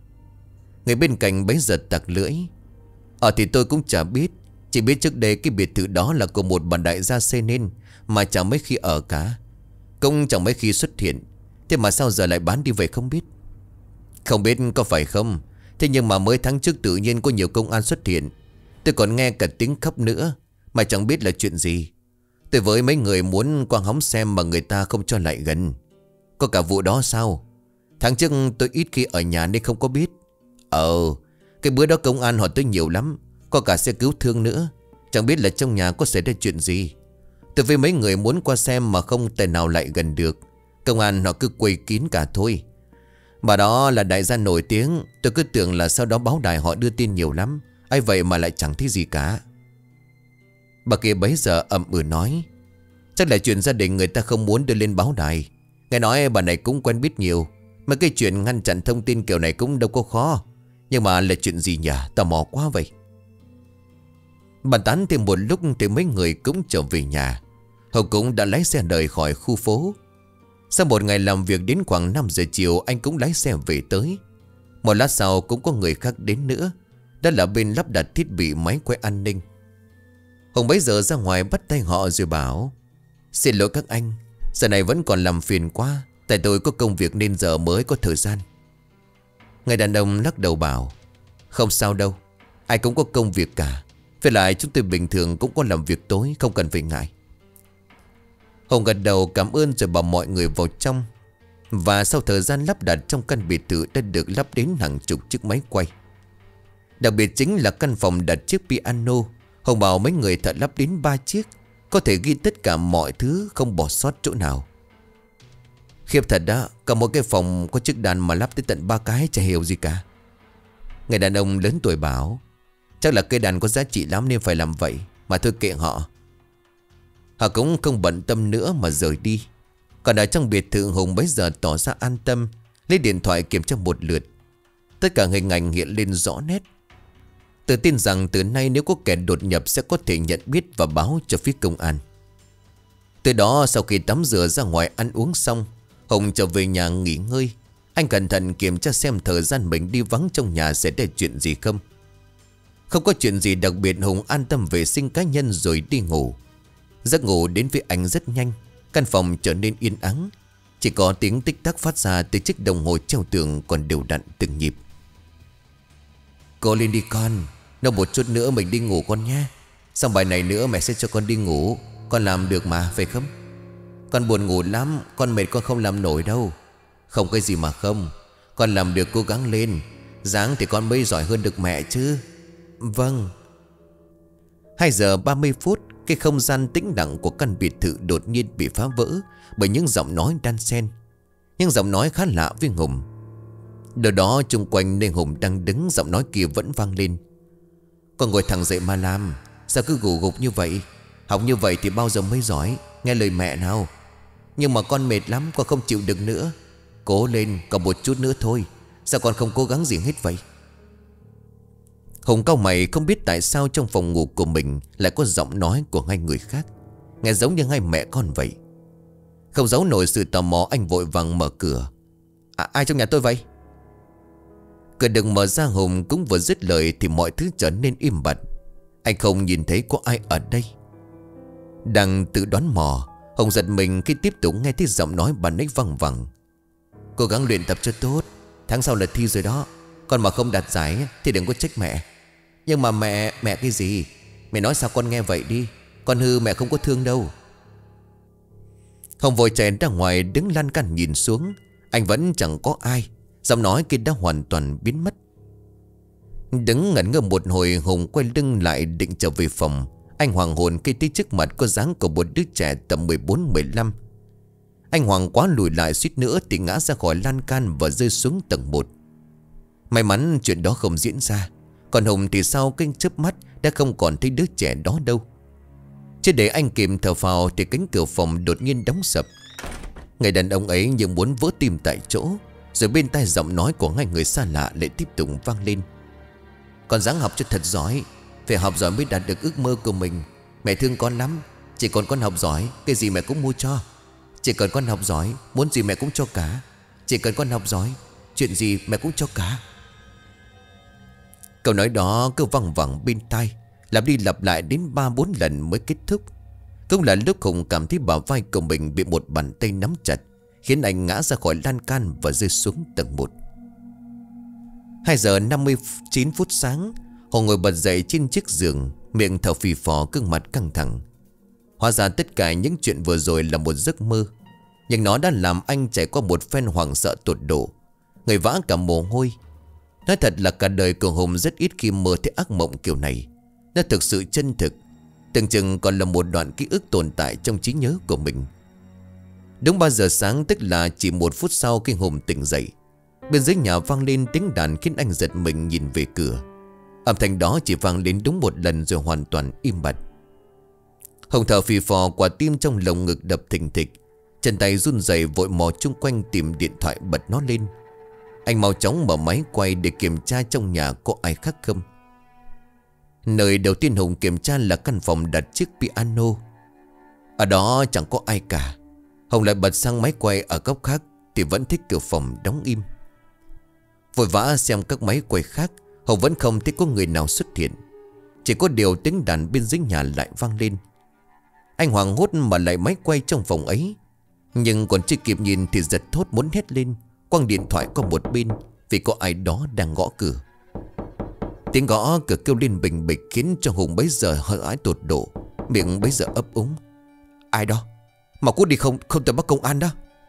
Người bên cạnh bấy giờ tặc lưỡi. Thì tôi cũng chả biết. Chỉ biết trước đây cái biệt thự đó là của một bà đại gia xây nên, mà chẳng mấy khi ở cả. Cũng chẳng mấy khi xuất hiện. Thế mà sao giờ lại bán đi vậy không biết? Không biết có phải không. Thế nhưng mà mới tháng trước tự nhiên có nhiều công an xuất hiện. Tôi còn nghe cả tiếng khóc nữa, mà chẳng biết là chuyện gì. Tôi với mấy người muốn qua hóng xem mà người ta không cho lại gần. Có cả vụ đó sao? Tháng trước tôi ít khi ở nhà nên không có biết. Cái bữa đó công an họ tới nhiều lắm. Có cả xe cứu thương nữa. Chẳng biết là trong nhà có xảy ra chuyện gì. Tôi với mấy người muốn qua xem mà không thể nào lại gần được. Công an họ cứ quây kín cả thôi. Bà đó là đại gia nổi tiếng. Tôi cứ tưởng là sau đó báo đài họ đưa tin nhiều lắm. Ai vậy mà lại chẳng thấy gì cả. Bà kia bấy giờ ậm ừ nói: chắc là chuyện gia đình người ta không muốn đưa lên báo đài. Nghe nói bà này cũng quen biết nhiều. Mà cái chuyện ngăn chặn thông tin kiểu này cũng đâu có khó. Nhưng mà là chuyện gì nhỉ? Tò mò quá vậy. Bàn tán thêm một lúc thì mấy người cũng trở về nhà. Hồng cũng đã lái xe rời khỏi khu phố. Sau một ngày làm việc đến khoảng 5 giờ chiều, anh cũng lái xe về tới. Một lát sau cũng có người khác đến nữa. Đó là bên lắp đặt thiết bị máy quay an ninh. Hồng bấy giờ ra ngoài bắt tay họ rồi bảo: xin lỗi các anh, giờ này vẫn còn làm phiền quá. Tại tôi có công việc nên giờ mới có thời gian. Người đàn ông lắc đầu bảo: không sao đâu, ai cũng có công việc cả. Với lại chúng tôi bình thường cũng có làm việc tối, không cần phải ngại. Hồng gật đầu cảm ơn rồi bảo mọi người vào trong. Và sau thời gian lắp đặt, trong căn biệt thự đã được lắp đến hàng chục chiếc máy quay. Đặc biệt chính là căn phòng đặt chiếc piano. Hồng bảo mấy người thợ lắp đến 3 chiếc, có thể ghi tất cả mọi thứ, không bỏ sót chỗ nào. Khiếp thật đó, cả một cái phòng có chiếc đàn mà lắp tới tận 3 cái, chả hiểu gì cả. Người đàn ông lớn tuổi bảo: chắc là cây đàn có giá trị lắm nên phải làm vậy. Mà thôi kệ họ. Họ cũng không bận tâm nữa mà rời đi. Còn ở trong biệt thự, Hùng bấy giờ tỏ ra an tâm, lấy điện thoại kiểm tra một lượt. Tất cả hình ảnh hiện lên rõ nét. Tự tin rằng từ nay nếu có kẻ đột nhập sẽ có thể nhận biết và báo cho phía công an. Từ đó sau khi tắm rửa ra ngoài ăn uống xong, Hùng trở về nhà nghỉ ngơi. Anh cẩn thận kiểm tra xem thời gian mình đi vắng trong nhà sẽ để chuyện gì không. Không có chuyện gì đặc biệt, Hùng an tâm vệ sinh cá nhân rồi đi ngủ. Giấc ngủ đến với anh rất nhanh. Căn phòng trở nên yên ắng. Chỉ có tiếng tích tắc phát ra từ chiếc đồng hồ treo tường còn đều đặn từng nhịp. Cố lên đi con, đâu một chút nữa mình đi ngủ con nhé. Xong bài này nữa mẹ sẽ cho con đi ngủ. Con làm được mà, phải không? Con buồn ngủ lắm, con mệt con không làm nổi đâu. Không cái gì mà không, con làm được, cố gắng lên. Dáng thì con mới giỏi hơn được mẹ chứ. Vâng. 2 giờ 30 phút, cái không gian tĩnh lặng của căn biệt thự đột nhiên bị phá vỡ bởi những giọng nói đan xen. Nhưng giọng nói khá lạ với Hùng. Điều đó chung quanh nơi Hùng đang đứng, giọng nói kia vẫn vang lên: con ngồi thẳng dậy mà làm. Sao cứ gù gục như vậy? Học như vậy thì bao giờ mới giỏi? Nghe lời mẹ nào. Nhưng mà con mệt lắm, con không chịu được nữa. Cố lên, còn một chút nữa thôi. Sao con không cố gắng gì hết vậy? Hùng cau mày, không biết tại sao trong phòng ngủ của mình lại có giọng nói của hai người khác, nghe giống như hai mẹ con vậy. Không giấu nổi sự tò mò, anh vội vàng mở cửa. Ai trong nhà tôi vậy? Cửa được mở ra, Hùng cũng vừa dứt lời thì mọi thứ trở nên im bặt. Anh không nhìn thấy có ai ở đây. Đang tự đoán mò, Hùng giật mình khi tiếp tục nghe thấy giọng nói bà ấy văng vẳng: cố gắng luyện tập cho tốt, tháng sau là thi rồi đó. Con mà không đạt giải thì đừng có trách mẹ. Nhưng mà mẹ cái gì? Mẹ nói sao con nghe vậy đi. Con hư mẹ không có thương đâu. Hồng vội chạy ra ngoài, đứng lan can nhìn xuống. Anh vẫn chẳng có ai. Giọng nói kia đã hoàn toàn biến mất. Đứng ngẩn ngơ một hồi, Hùng quay lưng lại định trở về phòng. Anh hoàng hồn khi thấy trước mặt có dáng của một đứa trẻ tầm 14-15. Anh hoảng quá lùi lại, suýt nữa thì ngã ra khỏi lan can và rơi xuống tầng 1. May mắn chuyện đó không diễn ra. Còn Hùng thì sau cái chớp mắt đã không còn thấy đứa trẻ đó đâu. Chưa để anh kịp thở phào thì cánh cửa phòng đột nhiên đóng sập. Người đàn ông ấy như muốn vỡ tim tại chỗ. Rồi bên tai giọng nói của hai người xa lạ lại tiếp tục vang lên: con ráng học cho thật giỏi. Phải học giỏi mới đạt được ước mơ của mình. Mẹ thương con lắm. Chỉ còn con học giỏi, cái gì mẹ cũng mua cho. Chỉ cần con học giỏi, muốn gì mẹ cũng cho cả. Chỉ cần con học giỏi, chuyện gì mẹ cũng cho cả. Câu nói đó cứ văng vẳng bên tai, lặp đi lặp lại đến 3-4 lần mới kết thúc. Cũng là lúc Hùng cảm thấy bả vai của mình bị một bàn tay nắm chặt, khiến anh ngã ra khỏi lan can và rơi xuống tầng 1. 2 giờ 59 phút sáng, Hùng ngồi bật dậy trên chiếc giường, miệng thở phì phò, gương mặt căng thẳng. Hóa ra tất cả những chuyện vừa rồi là một giấc mơ, nhưng nó đã làm anh trải qua một phen hoảng sợ tột độ, người vã cả mồ hôi. Nói thật là cả đời của Hùng rất ít khi mơ thấy ác mộng kiểu này. Nó thực sự chân thực. Tưởng chừng còn là một đoạn ký ức tồn tại trong trí nhớ của mình. Đúng 3 giờ sáng, tức là chỉ 1 phút sau khi Hùng tỉnh dậy, bên dưới nhà vang lên tiếng đàn khiến anh giật mình nhìn về cửa. Âm thanh đó chỉ vang lên đúng một lần rồi hoàn toàn im bặt. Hùng thở phì phò, quả tim trong lồng ngực đập thình thịch. Chân tay run rẩy vội mò chung quanh tìm điện thoại bật nó lên. Anh mau chóng mở máy quay để kiểm tra trong nhà có ai khác không. Nơi đầu tiên Hùng kiểm tra là căn phòng đặt chiếc piano. Ở đó chẳng có ai cả. Hùng lại bật sang máy quay ở góc khác thì vẫn thích cửa phòng đóng im. Vội vã xem các máy quay khác, Hùng vẫn không thấy có người nào xuất hiện. Chỉ có điều tiếng đàn bên dưới nhà lại vang lên. Anh hoảng hốt mà lại máy quay trong phòng ấy. Nhưng còn chưa kịp nhìn thì giật thốt muốn hét lên, quăng điện thoại qua một bên vì có ai đó đang gõ cửa. Tiếng gõ cửa kêu lên bình bịch khiến cho Hùng bấy giờ hơi ái tột độ, miệng bấy giờ ấp úng. Ai đó? Mà cút đi, không tôi bắt công an đó.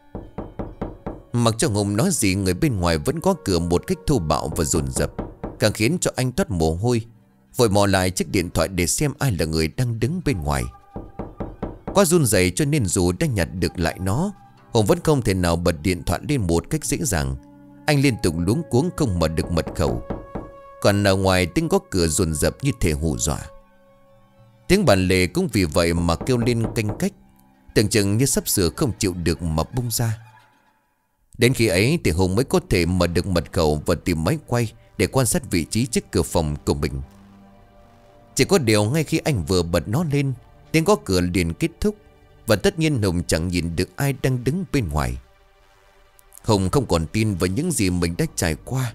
Mặc cho Hùng nói gì, người bên ngoài vẫn gõ cửa một cách thô bạo và dồn dập, càng khiến cho anh toát mồ hôi. Vội mò lại chiếc điện thoại để xem ai là người đang đứng bên ngoài. Quá run rẩy cho nên dù đã nhặt được lại nó, Hùng vẫn không thể nào bật điện thoại lên một cách dễ dàng. Anh liên tục luống cuống không mở được mật khẩu. Còn ở ngoài tiếng gõ cửa dồn dập như thể hù dọa. Tiếng bàn lề cũng vì vậy mà kêu lên canh cách, tưởng chừng như sắp sửa không chịu được mà bung ra. Đến khi ấy thì Hùng mới có thể mở được mật khẩu và tìm máy quay để quan sát vị trí trước cửa phòng của mình. Chỉ có điều ngay khi anh vừa bật nó lên, tiếng gõ cửa liền kết thúc. Và tất nhiên Hùng chẳng nhìn được ai đang đứng bên ngoài. Hùng không còn tin vào những gì mình đã trải qua.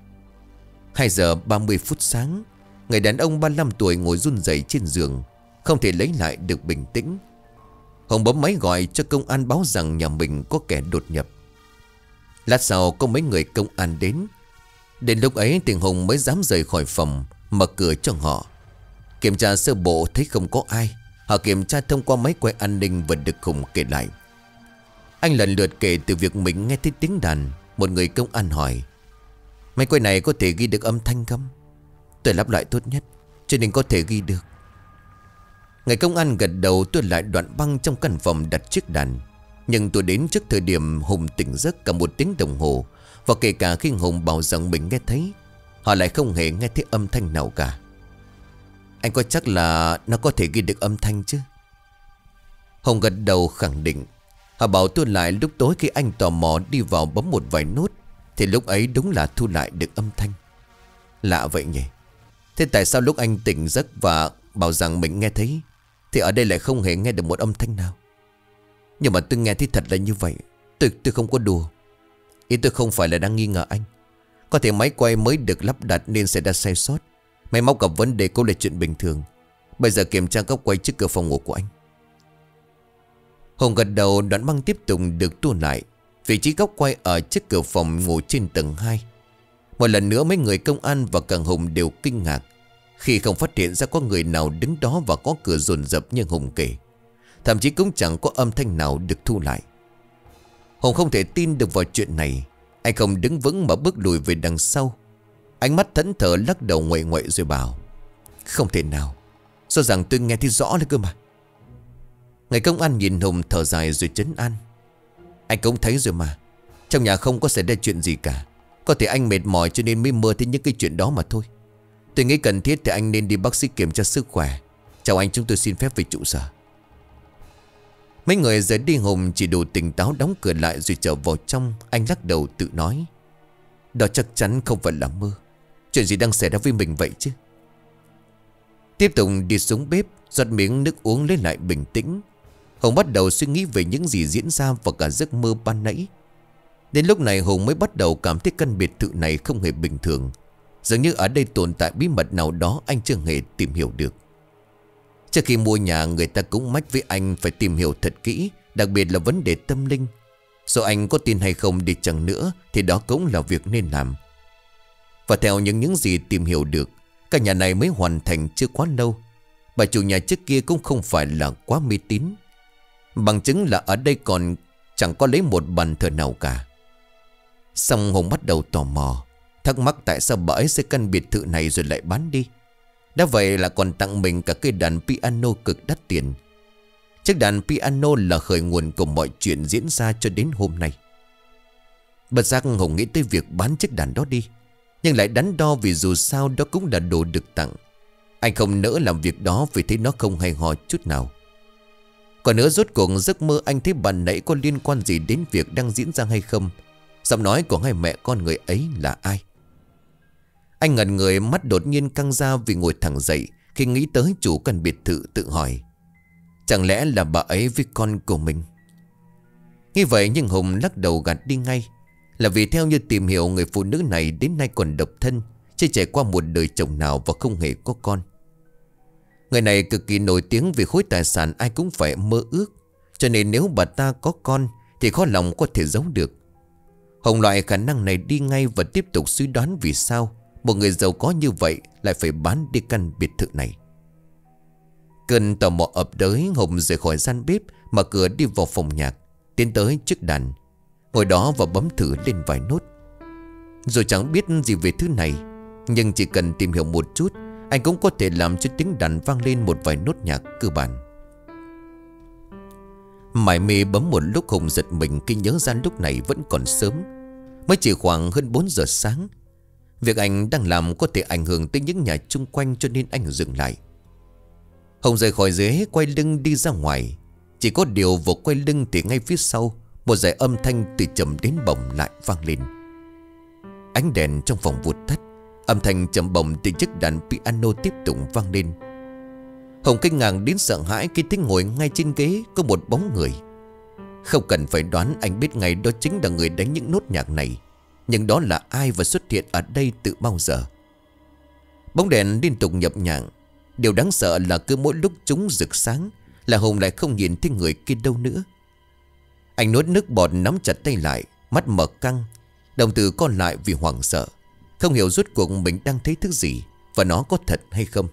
2 giờ 30 phút sáng, người đàn ông 35 tuổi ngồi run rẩy trên giường, không thể lấy lại được bình tĩnh. Hùng bấm máy gọi cho công an báo rằng nhà mình có kẻ đột nhập. Lát sau có mấy người công an đến. Đến lúc ấy thì Hùng mới dám rời khỏi phòng, mở cửa cho họ. Kiểm tra sơ bộ thấy không có ai. Họ kiểm tra thông qua máy quay an ninh và được Hùng kể lại. Anh lần lượt kể từ việc mình nghe thấy tiếng đàn. Một người công an hỏi: máy quay này có thể ghi được âm thanh không? Tôi lắp lại tốt nhất cho nên có thể ghi được. Người công an gật đầu. Tôi lại đoạn băng trong căn phòng đặt chiếc đàn. Nhưng tôi đến trước thời điểm Hùng tỉnh giấc cả 1 tiếng đồng hồ. Và kể cả khi Hùng bảo rằng mình nghe thấy, họ lại không hề nghe thấy âm thanh nào cả. Anh có chắc là nó có thể ghi được âm thanh chứ? Hùng gật đầu khẳng định. Họ bảo tôi lại lúc tối khi anh tò mò đi vào bấm một vài nút thì lúc ấy đúng là thu lại được âm thanh. Lạ vậy nhỉ? Thế tại sao lúc anh tỉnh giấc và bảo rằng mình nghe thấy thì ở đây lại không hề nghe được một âm thanh nào? Nhưng mà tôi nghe thấy thật là như vậy. Tôi không có đùa. Ý tôi không phải là đang nghi ngờ anh. Có thể máy quay mới được lắp đặt nên sẽ đã sai sót. Máy móc gặp vấn đề cũng là chuyện bình thường. Bây giờ kiểm tra góc quay trước cửa phòng ngủ của anh. Hùng gật đầu. Đoạn băng tiếp tục được tua lại. Vị trí góc quay ở trước cửa phòng ngủ trên tầng 2. Một lần nữa mấy người công an và cả Hùng đều kinh ngạc khi không phát hiện ra có người nào đứng đó và có cửa dồn dập như Hùng kể. Thậm chí cũng chẳng có âm thanh nào được thu lại. Hùng không thể tin được vào chuyện này. Anh không đứng vững mà bước lùi về đằng sau. Ánh mắt thẫn thờ lắc đầu nguậy nguậy rồi bảo: không thể nào, rõ ràng tôi nghe thấy rõ lên cơ mà. Người công an nhìn Hùng thở dài rồi trấn an: anh cũng thấy rồi mà, trong nhà không có xảy ra chuyện gì cả. Có thể anh mệt mỏi cho nên mới mơ thấy những cái chuyện đó mà thôi. Tôi nghĩ cần thiết thì anh nên đi bác sĩ kiểm tra sức khỏe. Chào anh, chúng tôi xin phép về trụ sở. Mấy người rời đi. Hùng chỉ đủ tỉnh táo đóng cửa lại rồi trở vào trong. Anh lắc đầu tự nói: đó chắc chắn không phải là mơ. Chuyện gì đang xảy ra với mình vậy chứ? Tiếp tục đi xuống bếp, giọt miếng nước uống lấy lại bình tĩnh. Hùng bắt đầu suy nghĩ về những gì diễn ra và cả giấc mơ ban nãy. Đến lúc này Hùng mới bắt đầu cảm thấy căn biệt thự này không hề bình thường. Dường như ở đây tồn tại bí mật nào đó anh chưa hề tìm hiểu được. Trước khi mua nhà, người ta cũng mách với anh phải tìm hiểu thật kỹ, đặc biệt là vấn đề tâm linh. Dù anh có tin hay không đi chăng nữa thì đó cũng là việc nên làm. Và theo những gì tìm hiểu được, căn nhà này mới hoàn thành chưa quá lâu. Bà chủ nhà trước kia cũng không phải là quá mê tín. Bằng chứng là ở đây còn chẳng có lấy một bàn thờ nào cả. Xong Hùng bắt đầu tò mò, thắc mắc tại sao bà ấy xây căn biệt thự này rồi lại bán đi. Đã vậy là còn tặng mình cả cây đàn piano cực đắt tiền. Chiếc đàn piano là khởi nguồn của mọi chuyện diễn ra cho đến hôm nay. Bất giác Hùng nghĩ tới việc bán chiếc đàn đó đi, nhưng lại đắn đo vì dù sao đó cũng là đồ được tặng. Anh không nỡ làm việc đó vì thấy nó không hay ho chút nào. Còn nữa, rốt cuộc giấc mơ anh thấy bạn nãy có liên quan gì đến việc đang diễn ra hay không? Giọng nói của hai mẹ con người ấy là ai? Anh ngẩn người, mắt đột nhiên căng ra vì ngồi thẳng dậy khi nghĩ tới chủ căn biệt thự, tự hỏi chẳng lẽ là bà ấy với con của mình? Như vậy nhưng Hùng lắc đầu gạt đi ngay. Là vì theo như tìm hiểu, người phụ nữ này đến nay còn độc thân, chưa trải qua một đời chồng nào và không hề có con. Người này cực kỳ nổi tiếng vì khối tài sản ai cũng phải mơ ước, cho nên nếu bà ta có con thì khó lòng có thể giấu được. Hùng loại khả năng này đi ngay và tiếp tục suy đoán vì sao một người giàu có như vậy lại phải bán đi căn biệt thự này. Cơn tò mò ập tới, Hùng rời khỏi gian bếp, mở cửa đi vào phòng nhạc, tiến tới chiếc đàn, ngồi đó và bấm thử lên vài nốt. Dù chẳng biết gì về thứ này, nhưng chỉ cần tìm hiểu một chút, anh cũng có thể làm cho tiếng đàn vang lên một vài nốt nhạc cơ bản. Mải mê bấm một lúc, Hùng giật mình khi nhớ ra lúc này vẫn còn sớm, mới chỉ khoảng hơn 4 giờ sáng. Việc anh đang làm có thể ảnh hưởng tới những nhà chung quanh, cho nên anh dừng lại. Hùng rời khỏi ghế, quay lưng đi ra ngoài. Chỉ có điều vừa quay lưng thì ngay phía sau, một dải âm thanh từ trầm đến bổng lại vang lên. Ánh đèn trong phòng vụt tắt, âm thanh trầm bổng từ chiếc đàn piano tiếp tục vang lên. Hùng kinh ngạc đến sợ hãi khi thấy ngồi ngay trên ghế có một bóng người. Không cần phải đoán, anh biết ngay đó chính là người đánh những nốt nhạc này. Nhưng đó là ai và xuất hiện ở đây từ bao giờ? Bóng đèn liên tục nhập nhằng. Điều đáng sợ là cứ mỗi lúc chúng rực sáng là Hùng lại không nhìn thấy người kia đâu nữa. Anh nuốt nước bọt, nắm chặt tay lại, mắt mở căng, đồng tử co lại vì hoảng sợ, không hiểu rốt cuộc mình đang thấy thứ gì và nó có thật hay không.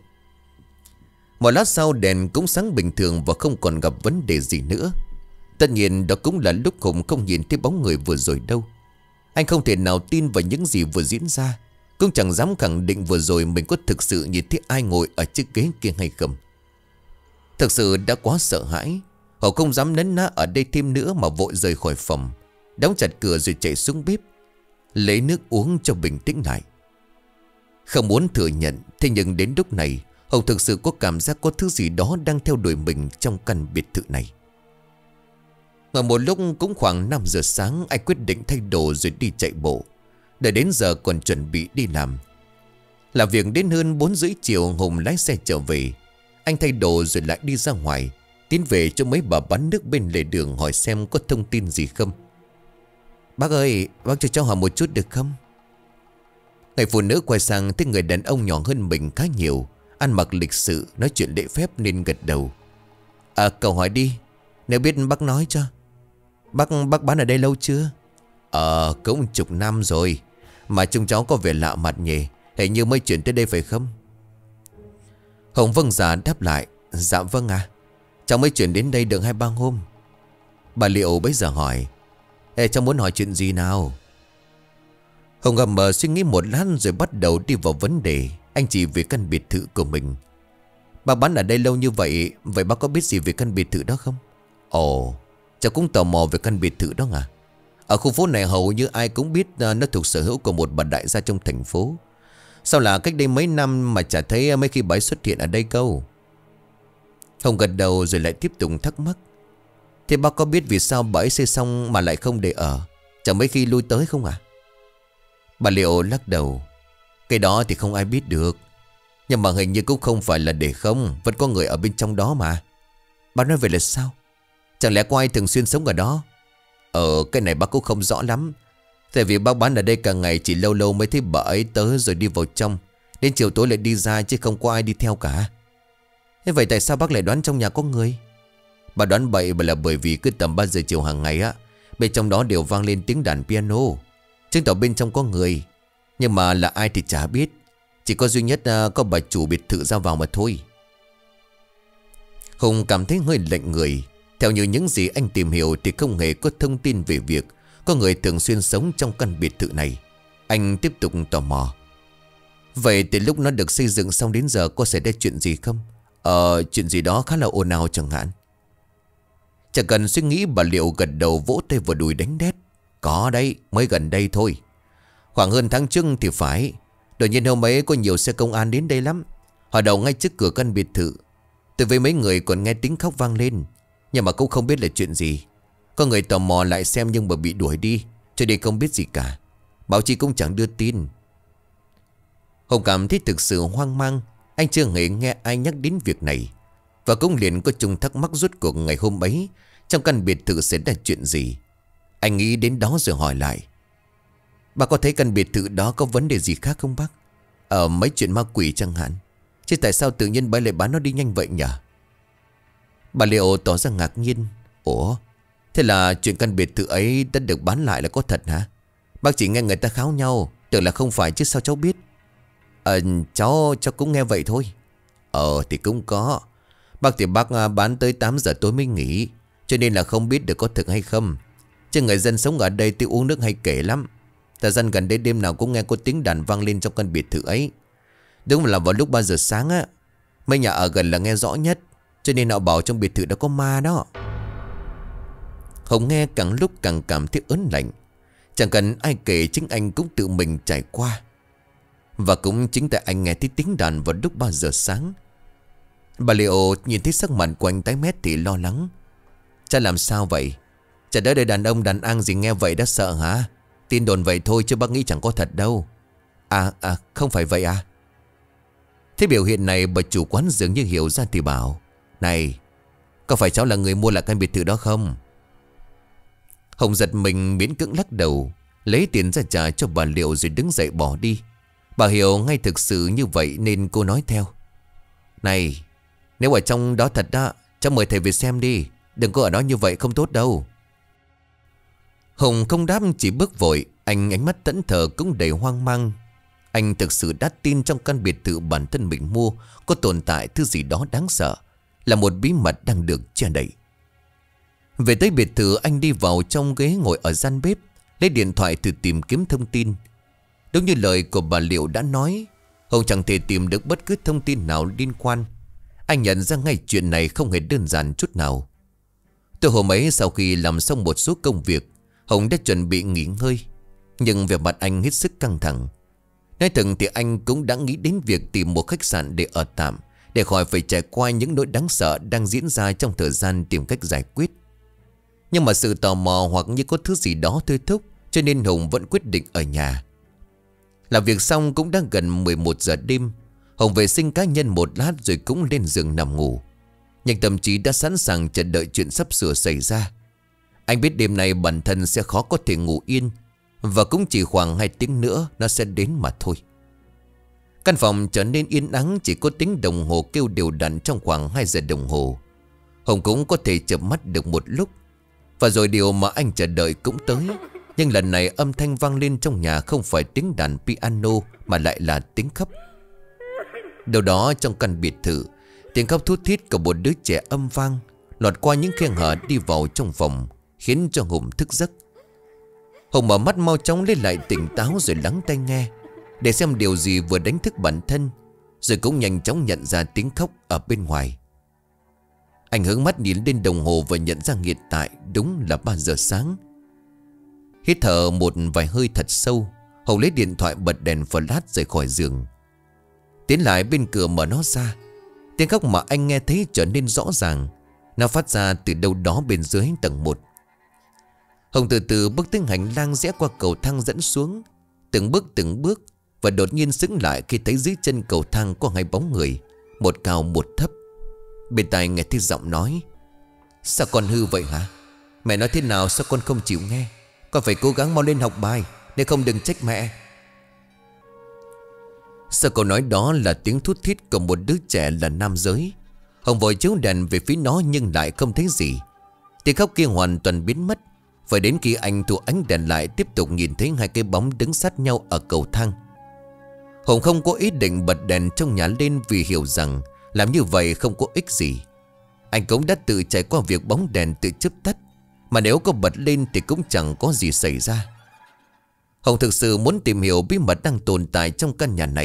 Một lát sau, đèn cũng sáng bình thường và không còn gặp vấn đề gì nữa. Tất nhiên đó cũng là lúc Hùng không nhìn thấy bóng người vừa rồi đâu. Anh không thể nào tin vào những gì vừa diễn ra, cũng chẳng dám khẳng định vừa rồi mình có thực sự nhìn thấy ai ngồi ở chiếc ghế kia hay không. Thực sự đã quá sợ hãi, họ không dám nấn ná ở đây thêm nữa mà vội rời khỏi phòng, đóng chặt cửa rồi chạy xuống bếp lấy nước uống cho bình tĩnh lại. Không muốn thừa nhận, thế nhưng đến lúc này Hùng thực sự có cảm giác có thứ gì đó đang theo đuổi mình trong căn biệt thự này. Ngồi một lúc cũng khoảng 5 giờ sáng, anh quyết định thay đồ rồi đi chạy bộ. Đợi đến giờ còn chuẩn bị đi làm. Làm việc đến hơn 4 rưỡi chiều, Hùng lái xe trở về. Anh thay đồ rồi lại đi ra ngoài, tiến về cho mấy bà bán nước bên lề đường hỏi xem có thông tin gì không. Bác ơi, bác cho cháu hỏi một chút được không? Người phụ nữ quay sang thấy người đàn ông nhỏ hơn mình khá nhiều, ăn mặc lịch sự, nói chuyện lễ phép nên gật đầu. Cậu hỏi đi, nếu biết bác nói cho. Bác bán ở đây lâu chưa? Cũng chục năm rồi, mà chúng cháu có vẻ lạ mặt nhỉ, hình như mới chuyển tới đây phải không? Hồng vâng dạ đáp lại. Dạ vâng à, cháu mới chuyển đến đây được 2-3 hôm. Bà Liệu bấy giờ hỏi: cháu muốn hỏi chuyện gì nào? Hồng ngầm mờ suy nghĩ một lát rồi bắt đầu đi vào vấn đề. Anh chỉ về căn biệt thự của mình. Bác bán ở đây lâu như vậy, vậy bác có biết gì về căn biệt thự đó không? Ồ, cháu cũng tò mò về căn biệt thự đó à? Ở khu phố này hầu như ai cũng biết nó thuộc sở hữu của một bà đại gia trong thành phố. Sao là cách đây mấy năm mà chả thấy mấy khi bà ấy xuất hiện ở đây câu? Hồng gật đầu rồi lại tiếp tục thắc mắc. Thế bác có biết vì sao bà ấy xây xong mà lại không để ở, chẳng mấy khi lui tới không à? Bà Liệu lắc đầu. Cái đó thì không ai biết được, nhưng mà hình như cũng không phải là để không, vẫn có người ở bên trong đó mà. Bác nói về là sao? Chẳng lẽ có ai thường xuyên sống ở đó? Cái này bác cũng không rõ lắm. Tại vì bác bán ở đây cả ngày, chỉ lâu lâu mới thấy bà ấy tới rồi đi vào trong, đến chiều tối lại đi ra, chứ không có ai đi theo cả. Thế vậy tại sao bác lại đoán trong nhà có người? Bà đoán bậy là bởi vì cứ tầm 3 giờ chiều hàng ngày á, bên trong đó đều vang lên tiếng đàn piano, chứng tỏ bên trong có người. Nhưng mà là ai thì chả biết, chỉ có duy nhất có bà chủ biệt thự ra vào mà thôi. Hùng cảm thấy hơi lạnh người. Theo như những gì anh tìm hiểu thì không hề có thông tin về việc có người thường xuyên sống trong căn biệt thự này. Anh tiếp tục tò mò. Vậy từ lúc nó được xây dựng xong đến giờ có xảy ra chuyện gì không? Chuyện gì đó khá là ồn ào chẳng hạn. Chẳng cần suy nghĩ, bà Liệu gật đầu vỗ tay vào đùi đánh đét. Có đấy, mới gần đây thôi. Khoảng hơn tháng trước thì phải. Đột nhiên hôm ấy có nhiều xe công an đến đây lắm. Họ đậu ngay trước cửa căn biệt thự. Tôi với mấy người còn nghe tiếng khóc vang lên, nhưng mà cũng không biết là chuyện gì. Có người tò mò lại xem nhưng mà bị đuổi đi, cho nên không biết gì cả. Báo chí cũng chẳng đưa tin. Hùng cảm thấy thực sự hoang mang. Anh chưa hề nghe ai nhắc đến việc này, và cũng liền có chung thắc mắc rốt cuộc ngày hôm ấy trong căn biệt thự xảy ra chuyện gì. Anh nghĩ đến đó rồi hỏi lại. Bà có thấy căn biệt thự đó có vấn đề gì khác không bác? Mấy chuyện ma quỷ chẳng hạn. Chứ tại sao tự nhiên bà lại bán nó đi nhanh vậy nhỉ? Bà Liệu tỏ ra ngạc nhiên. Ủa, thế là chuyện căn biệt thự ấy đã được bán lại là có thật hả? Bác chỉ nghe người ta kháo nhau, tưởng là không phải chứ sao cháu biết? Cháu cũng nghe vậy thôi. Thì cũng có. Bác thì bác bán tới 8 giờ tối mới nghỉ, cho nên là không biết được có thực hay không. Chứ người dân sống ở đây tiêu uống nước hay kể lắm. Thời gian gần đây đêm nào cũng nghe có tiếng đàn vang lên trong căn biệt thự ấy. Đúng là vào lúc 3 giờ sáng á. Mấy nhà ở gần là nghe rõ nhất, cho nên họ bảo trong biệt thự đã có ma đó. Hồng nghe càng lúc càng cảm thấy ớn lạnh. Chẳng cần ai kể, chính anh cũng tự mình trải qua. Và cũng chính tại anh nghe thấy tiếng đàn vào lúc 3 giờ sáng. Bà Liệu nhìn thấy sắc mặt của anh tái mét thì lo lắng. Cha làm sao vậy? Chả đỡ để đàn ông đàn an gì nghe vậy đã sợ hả? Tin đồn vậy thôi chứ bác nghĩ chẳng có thật đâu. Không phải vậy à? Thế biểu hiện này bà chủ quán dường như hiểu ra thì bảo. Này, có phải cháu là người mua lại căn biệt thự đó không? Hồng giật mình miễn cưỡng lắc đầu, lấy tiền ra trả cho bà Liệu rồi đứng dậy bỏ đi. Bà hiểu ngay thực sự như vậy nên cô nói theo. Này, nếu ở trong đó thật đó, cháu mời thầy về xem đi. Đừng có ở đó như vậy không tốt đâu. Hùng không đáp, chỉ bước vội. Anh ánh mắt thẫn thờ cũng đầy hoang mang. Anh thực sự đã tin trong căn biệt thự bản thân mình mua có tồn tại thứ gì đó đáng sợ, là một bí mật đang được che đậy. Về tới biệt thự, anh đi vào trong ghế ngồi ở gian bếp, lấy điện thoại thử tìm kiếm thông tin. Đúng như lời của bà Liệu đã nói, Hùng chẳng thể tìm được bất cứ thông tin nào liên quan. Anh nhận ra ngay chuyện này không hề đơn giản chút nào. Từ hôm ấy sau khi làm xong một số công việc, Hùng đã chuẩn bị nghỉ ngơi, nhưng về mặt anh hết sức căng thẳng. Nói thật thì anh cũng đã nghĩ đến việc tìm một khách sạn để ở tạm, để khỏi phải trải qua những nỗi đáng sợ đang diễn ra trong thời gian tìm cách giải quyết. Nhưng mà sự tò mò hoặc như có thứ gì đó thôi thúc, cho nên Hùng vẫn quyết định ở nhà. Làm việc xong cũng đã gần 11 giờ đêm. Hùng vệ sinh cá nhân một lát rồi cũng lên giường nằm ngủ. Nhưng tâm trí đã sẵn sàng chờ đợi chuyện sắp sửa xảy ra. Anh biết đêm nay bản thân sẽ khó có thể ngủ yên, và cũng chỉ khoảng 2 tiếng nữa nó sẽ đến mà thôi. Căn phòng trở nên yên ắng, chỉ có tiếng đồng hồ kêu đều đặn trong khoảng 2 giờ đồng hồ. Hùng cũng có thể chợp mắt được một lúc. Và rồi điều mà anh chờ đợi cũng tới. Nhưng lần này âm thanh vang lên trong nhà không phải tiếng đàn piano, mà lại là tiếng khóc. Đâu đó trong căn biệt thự, tiếng khóc thút thít của một đứa trẻ âm vang lọt qua những khe hở đi vào trong phòng, khiến cho Hùng thức giấc. Hùng mở mắt mau chóng lấy lại tỉnh táo rồi lắng tai nghe, để xem điều gì vừa đánh thức bản thân. Rồi cũng nhanh chóng nhận ra tiếng khóc ở bên ngoài. Anh hướng mắt nhìn lên đồng hồ và nhận ra hiện tại đúng là 3 giờ sáng. Hít thở một vài hơi thật sâu, Hùng lấy điện thoại bật đèn flash rời khỏi giường. Tiến lại bên cửa mở nó ra. Tiếng khóc mà anh nghe thấy trở nên rõ ràng. Nó phát ra từ đâu đó bên dưới tầng 1. Hùng từ từ bước tới hành lang rẽ qua cầu thang dẫn xuống, từng bước, và đột nhiên sững lại khi thấy dưới chân cầu thang có 2 bóng người, một cao một thấp. Bên tai nghe thấy giọng nói. Sao con hư vậy hả? Mẹ nói thế nào sao con không chịu nghe? Con phải cố gắng mau lên học bài, nếu không đừng trách mẹ. Sau câu nói đó là tiếng thút thít của một đứa trẻ là nam giới. Hồng vội chiếu đèn về phía nó nhưng lại không thấy gì. Tiếng khóc kia hoàn toàn biến mất. Phải đến khi anh thu ánh đèn lại, tiếp tục nhìn thấy 2 cái bóng đứng sát nhau ở cầu thang. Hồng không có ý định bật đèn trong nhà lên, vì hiểu rằng làm như vậy không có ích gì. Anh cũng đã tự trải qua việc bóng đèn tự chớp tắt, mà nếu có bật lên thì cũng chẳng có gì xảy ra. Hồng thực sự muốn tìm hiểu bí mật đang tồn tại trong căn nhà này,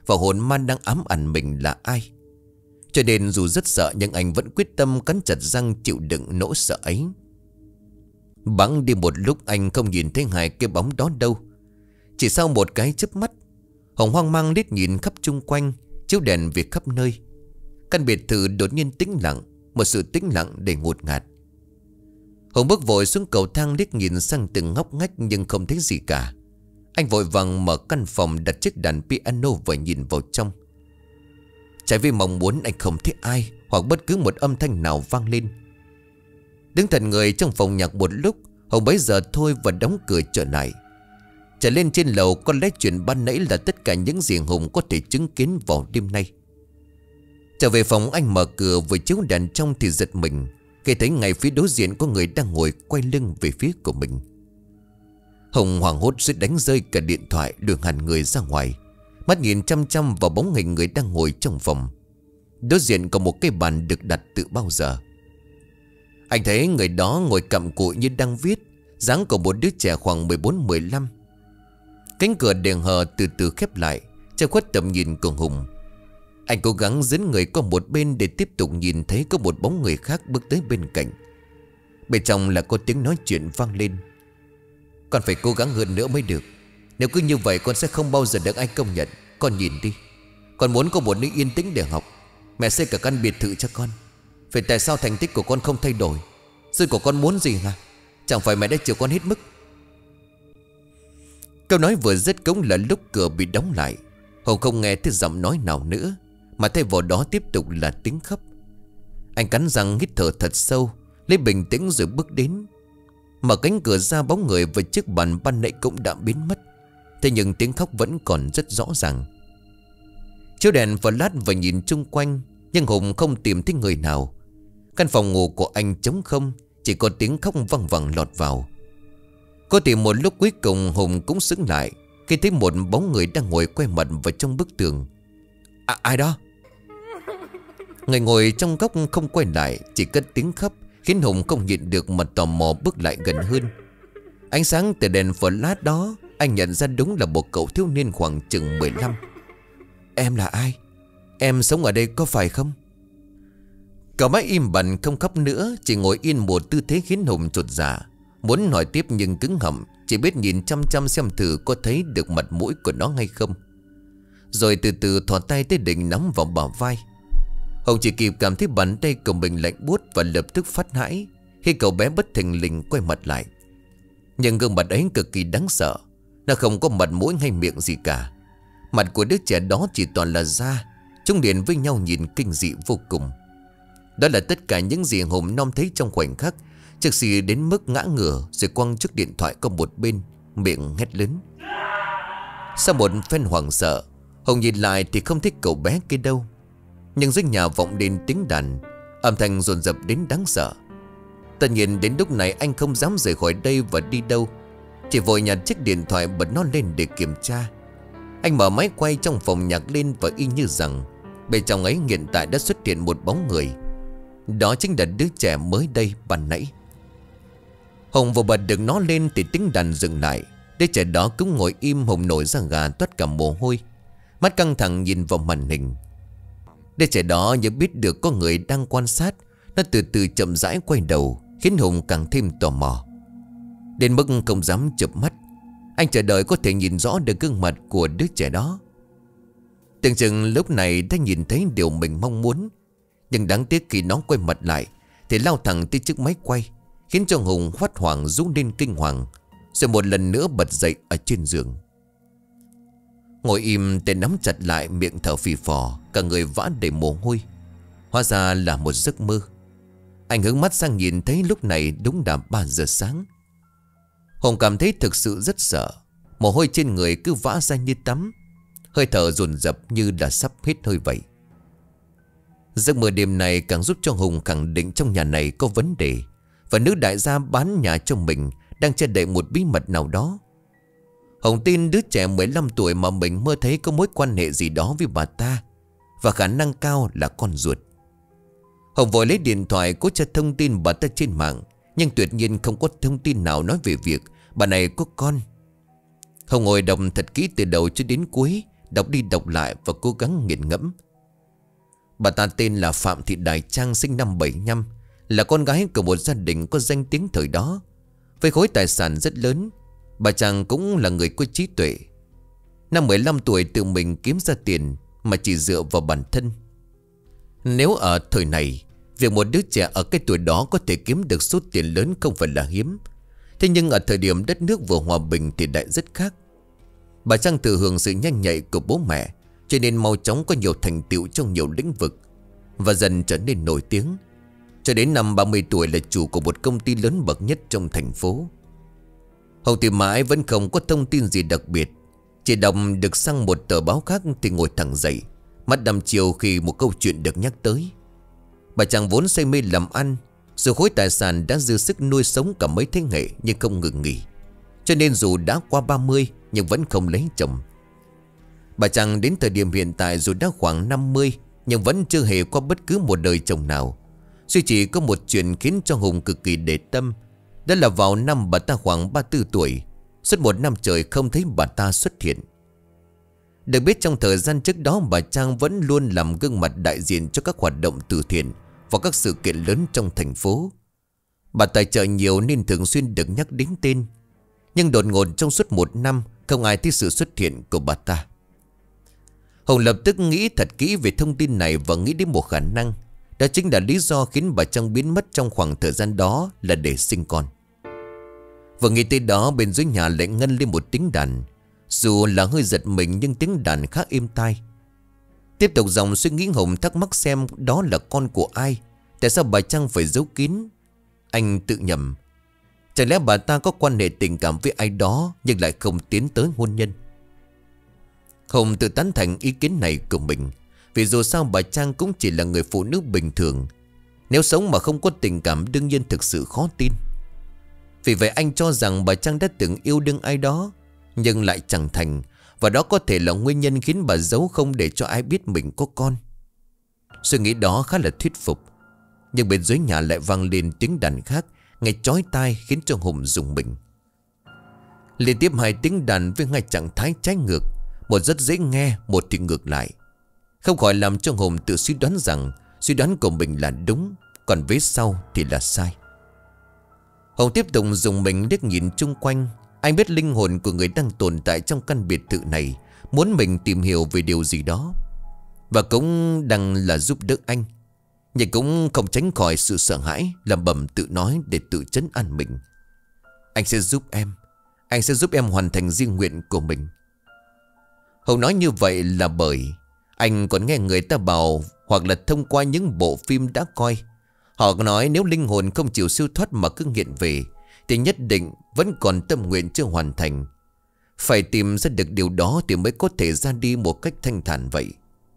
và hồn ma đang ám ảnh mình là ai. Cho nên dù rất sợ nhưng anh vẫn quyết tâm cắn chặt răng chịu đựng nỗi sợ ấy. Bẵng đi một lúc anh không nhìn thấy hai cái bóng đó đâu. Chỉ sau một cái chớp mắt, Hồng hoang mang liếc nhìn khắp chung quanh, chiếu đèn về khắp nơi. Căn biệt thự đột nhiên tĩnh lặng, một sự tĩnh lặng đầy ngột ngạt. Hồng bước vội xuống cầu thang liếc nhìn sang từng ngóc ngách nhưng không thấy gì cả. Anh vội vàng mở căn phòng, đặt chiếc đàn piano và nhìn vào trong. Trái vì mong muốn anh không thấy ai hoặc bất cứ một âm thanh nào vang lên. Đứng thần người trong phòng nhạc một lúc, Hồng bấy giờ thôi và đóng cửa trở lại. Trở lên trên lầu, có lẽ chuyện ban nãy là tất cả những gì Hồng có thể chứng kiến vào đêm nay. Trở về phòng, anh mở cửa vừa chiếu đèn trong thì giật mình khi thấy ngay phía đối diện có người đang ngồi quay lưng về phía của mình. Hồng hoảng hốt suýt đánh rơi cả điện thoại, đường hẳn người ra ngoài, mắt nhìn chăm chăm vào bóng hình người đang ngồi trong phòng. Đối diện có một cái bàn được đặt từ bao giờ. Anh thấy người đó ngồi cặm cụi như đang viết, dáng của một đứa trẻ khoảng 14-15. Cánh cửa đèn hờ từ từ khép lại, che khuất tầm nhìn của Hùng. Anh cố gắng dẫn người qua một bên để tiếp tục nhìn thấy có một bóng người khác bước tới bên cạnh. Bên trong là có tiếng nói chuyện vang lên. Con phải cố gắng hơn nữa mới được. Nếu cứ như vậy con sẽ không bao giờ được anh công nhận. Con nhìn đi, con muốn có một nơi yên tĩnh để học. Mẹ xây cả căn biệt thự cho con. Vậy tại sao thành tích của con không thay đổi? Rồi của con muốn gì hả? Chẳng phải mẹ đã chiều con hết mức? Câu nói vừa dứt cũng là lúc cửa bị đóng lại. Hồng không nghe thấy giọng nói nào nữa, mà thay vào đó tiếp tục là tiếng khóc. Anh cắn răng hít thở thật sâu, lấy bình tĩnh rồi bước đến. Mở cánh cửa ra, bóng người và chiếc bàn ban nãy cũng đã biến mất. Thế nhưng tiếng khóc vẫn còn rất rõ ràng. Chiếu đèn flash và nhìn chung quanh, nhưng Hùng không tìm thấy người nào. Căn phòng ngủ của anh trống không, chỉ có tiếng khóc văng vẳng lọt vào. Có tìm một lúc cuối cùng Hùng cũng sững lại khi thấy một bóng người đang ngồi quay mặt vào trong bức tường. Ai đó? Người ngồi trong góc không quay lại, chỉ cất tiếng khóc, khiến Hùng không nhịn được mà tò mò bước lại gần hơn. Ánh sáng từ đèn flash đó, anh nhận ra đúng là một cậu thiếu niên khoảng chừng 15. Em là ai? Em sống ở đây có phải không? Cậu bé im bặt không khóc nữa, chỉ ngồi yên một tư thế khiến Hùng chột dạ. Muốn hỏi tiếp nhưng cứng họng, chỉ biết nhìn chăm chăm xem thử có thấy được mặt mũi của nó hay không. Rồi từ từ thò tay tới định nắm vào bả vai. Hùng chỉ kịp cảm thấy bàn tay của mình lạnh buốt và lập tức phát hãi khi cậu bé bất thình lình quay mặt lại. Nhưng gương mặt ấy cực kỳ đáng sợ. Nó không có mặt mũi hay miệng gì cả. Mặt của đứa trẻ đó chỉ toàn là da, chúng liền với nhau nhìn kinh dị vô cùng. Đó là tất cả những gì Hùng nom thấy trong khoảnh khắc, trước khi đến mức ngã ngửa rồi quăng chiếc điện thoại qua một bên, miệng hét lớn. Sau một phen hoảng sợ, Hùng nhìn lại thì không thấy cậu bé kia đâu. Nhưng dưới nhà vọng đến tiếng đàn, âm thanh dồn dập đến đáng sợ. Tất nhiên đến lúc này anh không dám rời khỏi đây và đi đâu, chỉ vội nhặt chiếc điện thoại bật nó lên để kiểm tra. Anh mở máy quay trong phòng nhạc lên và y như rằng bên trong ấy hiện tại đã xuất hiện một bóng người. Đó chính là đứa trẻ mới đây ban nãy. Hùng vừa bật được nó lên thì tiếng đàn dừng lại. Đứa trẻ đó cũng ngồi im. Hùng nổi da gà toát cả mồ hôi, mắt căng thẳng nhìn vào màn hình. Đứa trẻ đó như biết được có người đang quan sát, nó từ từ chậm rãi quay đầu, khiến Hùng càng thêm tò mò. Đến mức không dám chợp mắt, anh chờ đợi có thể nhìn rõ được gương mặt của đứa trẻ đó. Tưởng chừng lúc này đã nhìn thấy điều mình mong muốn. Nhưng đáng tiếc khi nó quay mặt lại thì lao thẳng tới chiếc máy quay, khiến cho Hùng hốt hoảng rú lên kinh hoàng, rồi một lần nữa bật dậy ở trên giường. Ngồi im, tay nắm chặt lại, miệng thở phì phò, cả người vã đầy mồ hôi. Hóa ra là một giấc mơ. Anh hướng mắt sang nhìn thấy lúc này đúng là 3 giờ sáng. Hùng cảm thấy thực sự rất sợ. Mồ hôi trên người cứ vã ra như tắm, hơi thở dồn dập như là sắp hết hơi vậy. Giấc mơ đêm này càng giúp cho Hùng khẳng định trong nhà này có vấn đề, và nữ đại gia bán nhà cho mình đang che đậy một bí mật nào đó. Hùng tin đứa trẻ 15 tuổi mà mình mơ thấy có mối quan hệ gì đó với bà ta, và khả năng cao là con ruột. Hùng vội lấy điện thoại cố tra thông tin bà ta trên mạng, nhưng tuyệt nhiên không có thông tin nào nói về việc bà này có con. Hùng ngồi đọc thật kỹ từ đầu cho đến cuối đọc đi đọc lại và cố gắng nghiền ngẫm. Bà ta tên là Phạm Thị Đại Trang, sinh năm 75, là con gái của một gia đình có danh tiếng thời đó. Với khối tài sản rất lớn, bà Trang cũng là người có trí tuệ. Năm 15 tuổi tự mình kiếm ra tiền mà chỉ dựa vào bản thân. Nếu ở thời này, việc một đứa trẻ ở cái tuổi đó có thể kiếm được số tiền lớn không phải là hiếm. Thế nhưng ở thời điểm đất nước vừa hòa bình thì lại rất khác. Bà Trang thừa hưởng sự nhanh nhạy của bố mẹ, cho nên mau chóng có nhiều thành tựu trong nhiều lĩnh vực và dần trở nên nổi tiếng. Cho đến năm 30 tuổi là chủ của một công ty lớn bậc nhất trong thành phố. Hồng tìm mãi vẫn không có thông tin gì đặc biệt. Chỉ đọc được sang một tờ báo khác thì ngồi thẳng dậy, mắt đăm chiều khi một câu chuyện được nhắc tới. Bà Trang vốn say mê làm ăn, dù khối tài sản đã dư sức nuôi sống cả mấy thế hệ nhưng không ngừng nghỉ. Cho nên dù đã qua 30 nhưng vẫn không lấy chồng. Bà Trang đến thời điểm hiện tại dù đã khoảng 50 nhưng vẫn chưa hề qua bất cứ một đời chồng nào. Duy chỉ có một chuyện khiến cho Hùng cực kỳ để tâm. Đó là vào năm bà ta khoảng 34 tuổi, suốt một năm trời không thấy bà ta xuất hiện. Được biết trong thời gian trước đó, bà Trang vẫn luôn làm gương mặt đại diện cho các hoạt động từ thiện và các sự kiện lớn trong thành phố. Bà tài trợ nhiều nên thường xuyên được nhắc đến tên. Nhưng đột ngột trong suốt một năm không ai thấy sự xuất hiện của bà ta. Hùng lập tức nghĩ thật kỹ về thông tin này và nghĩ đến một khả năng. Đó chính là lý do khiến bà Trang biến mất trong khoảng thời gian đó là để sinh con. Vừa nghĩ tới đó, bên dưới nhà lại ngân lên một tiếng đàn. Dù là hơi giật mình nhưng tiếng đàn khá êm tai. Tiếp tục dòng suy nghĩ, Hùng thắc mắc xem đó là con của ai. Tại sao bà Trang phải giấu kín? Anh tự nhầm. Chẳng lẽ bà ta có quan hệ tình cảm với ai đó nhưng lại không tiến tới hôn nhân? Hùng tự tán thành ý kiến này của mình. Vì dù sao bà Trang cũng chỉ là người phụ nữ bình thường. Nếu sống mà không có tình cảm đương nhiên thực sự khó tin. Vì vậy anh cho rằng bà Trang đã từng yêu đương ai đó nhưng lại chẳng thành. Và đó có thể là nguyên nhân khiến bà giấu không để cho ai biết mình có con. Suy nghĩ đó khá là thuyết phục. Nhưng bên dưới nhà lại vang lên tiếng đàn khác, nghe chói tai khiến cho Hùng rùng mình. Liên tiếp hai tiếng đàn với hai trạng thái trái ngược. Một rất dễ nghe, một thì ngược lại. Không khỏi làm cho Hùng tự suy đoán rằng suy đoán của mình là đúng, còn vế sau thì là sai. Hùng tiếp tục dùng mình liếc nhìn chung quanh. Anh biết linh hồn của người đang tồn tại trong căn biệt thự này muốn mình tìm hiểu về điều gì đó. Và cũng đang là giúp đỡ anh. Nhưng cũng không tránh khỏi sự sợ hãi, lẩm bẩm tự nói để tự trấn an mình. Anh sẽ giúp em. Anh sẽ giúp em hoàn thành riêng nguyện của mình. Hùng nói như vậy là bởi anh còn nghe người ta bảo, hoặc là thông qua những bộ phim đã coi, họ nói nếu linh hồn không chịu siêu thoát mà cứ nghiện về thì nhất định vẫn còn tâm nguyện chưa hoàn thành. Phải tìm ra được điều đó thì mới có thể ra đi một cách thanh thản vậy.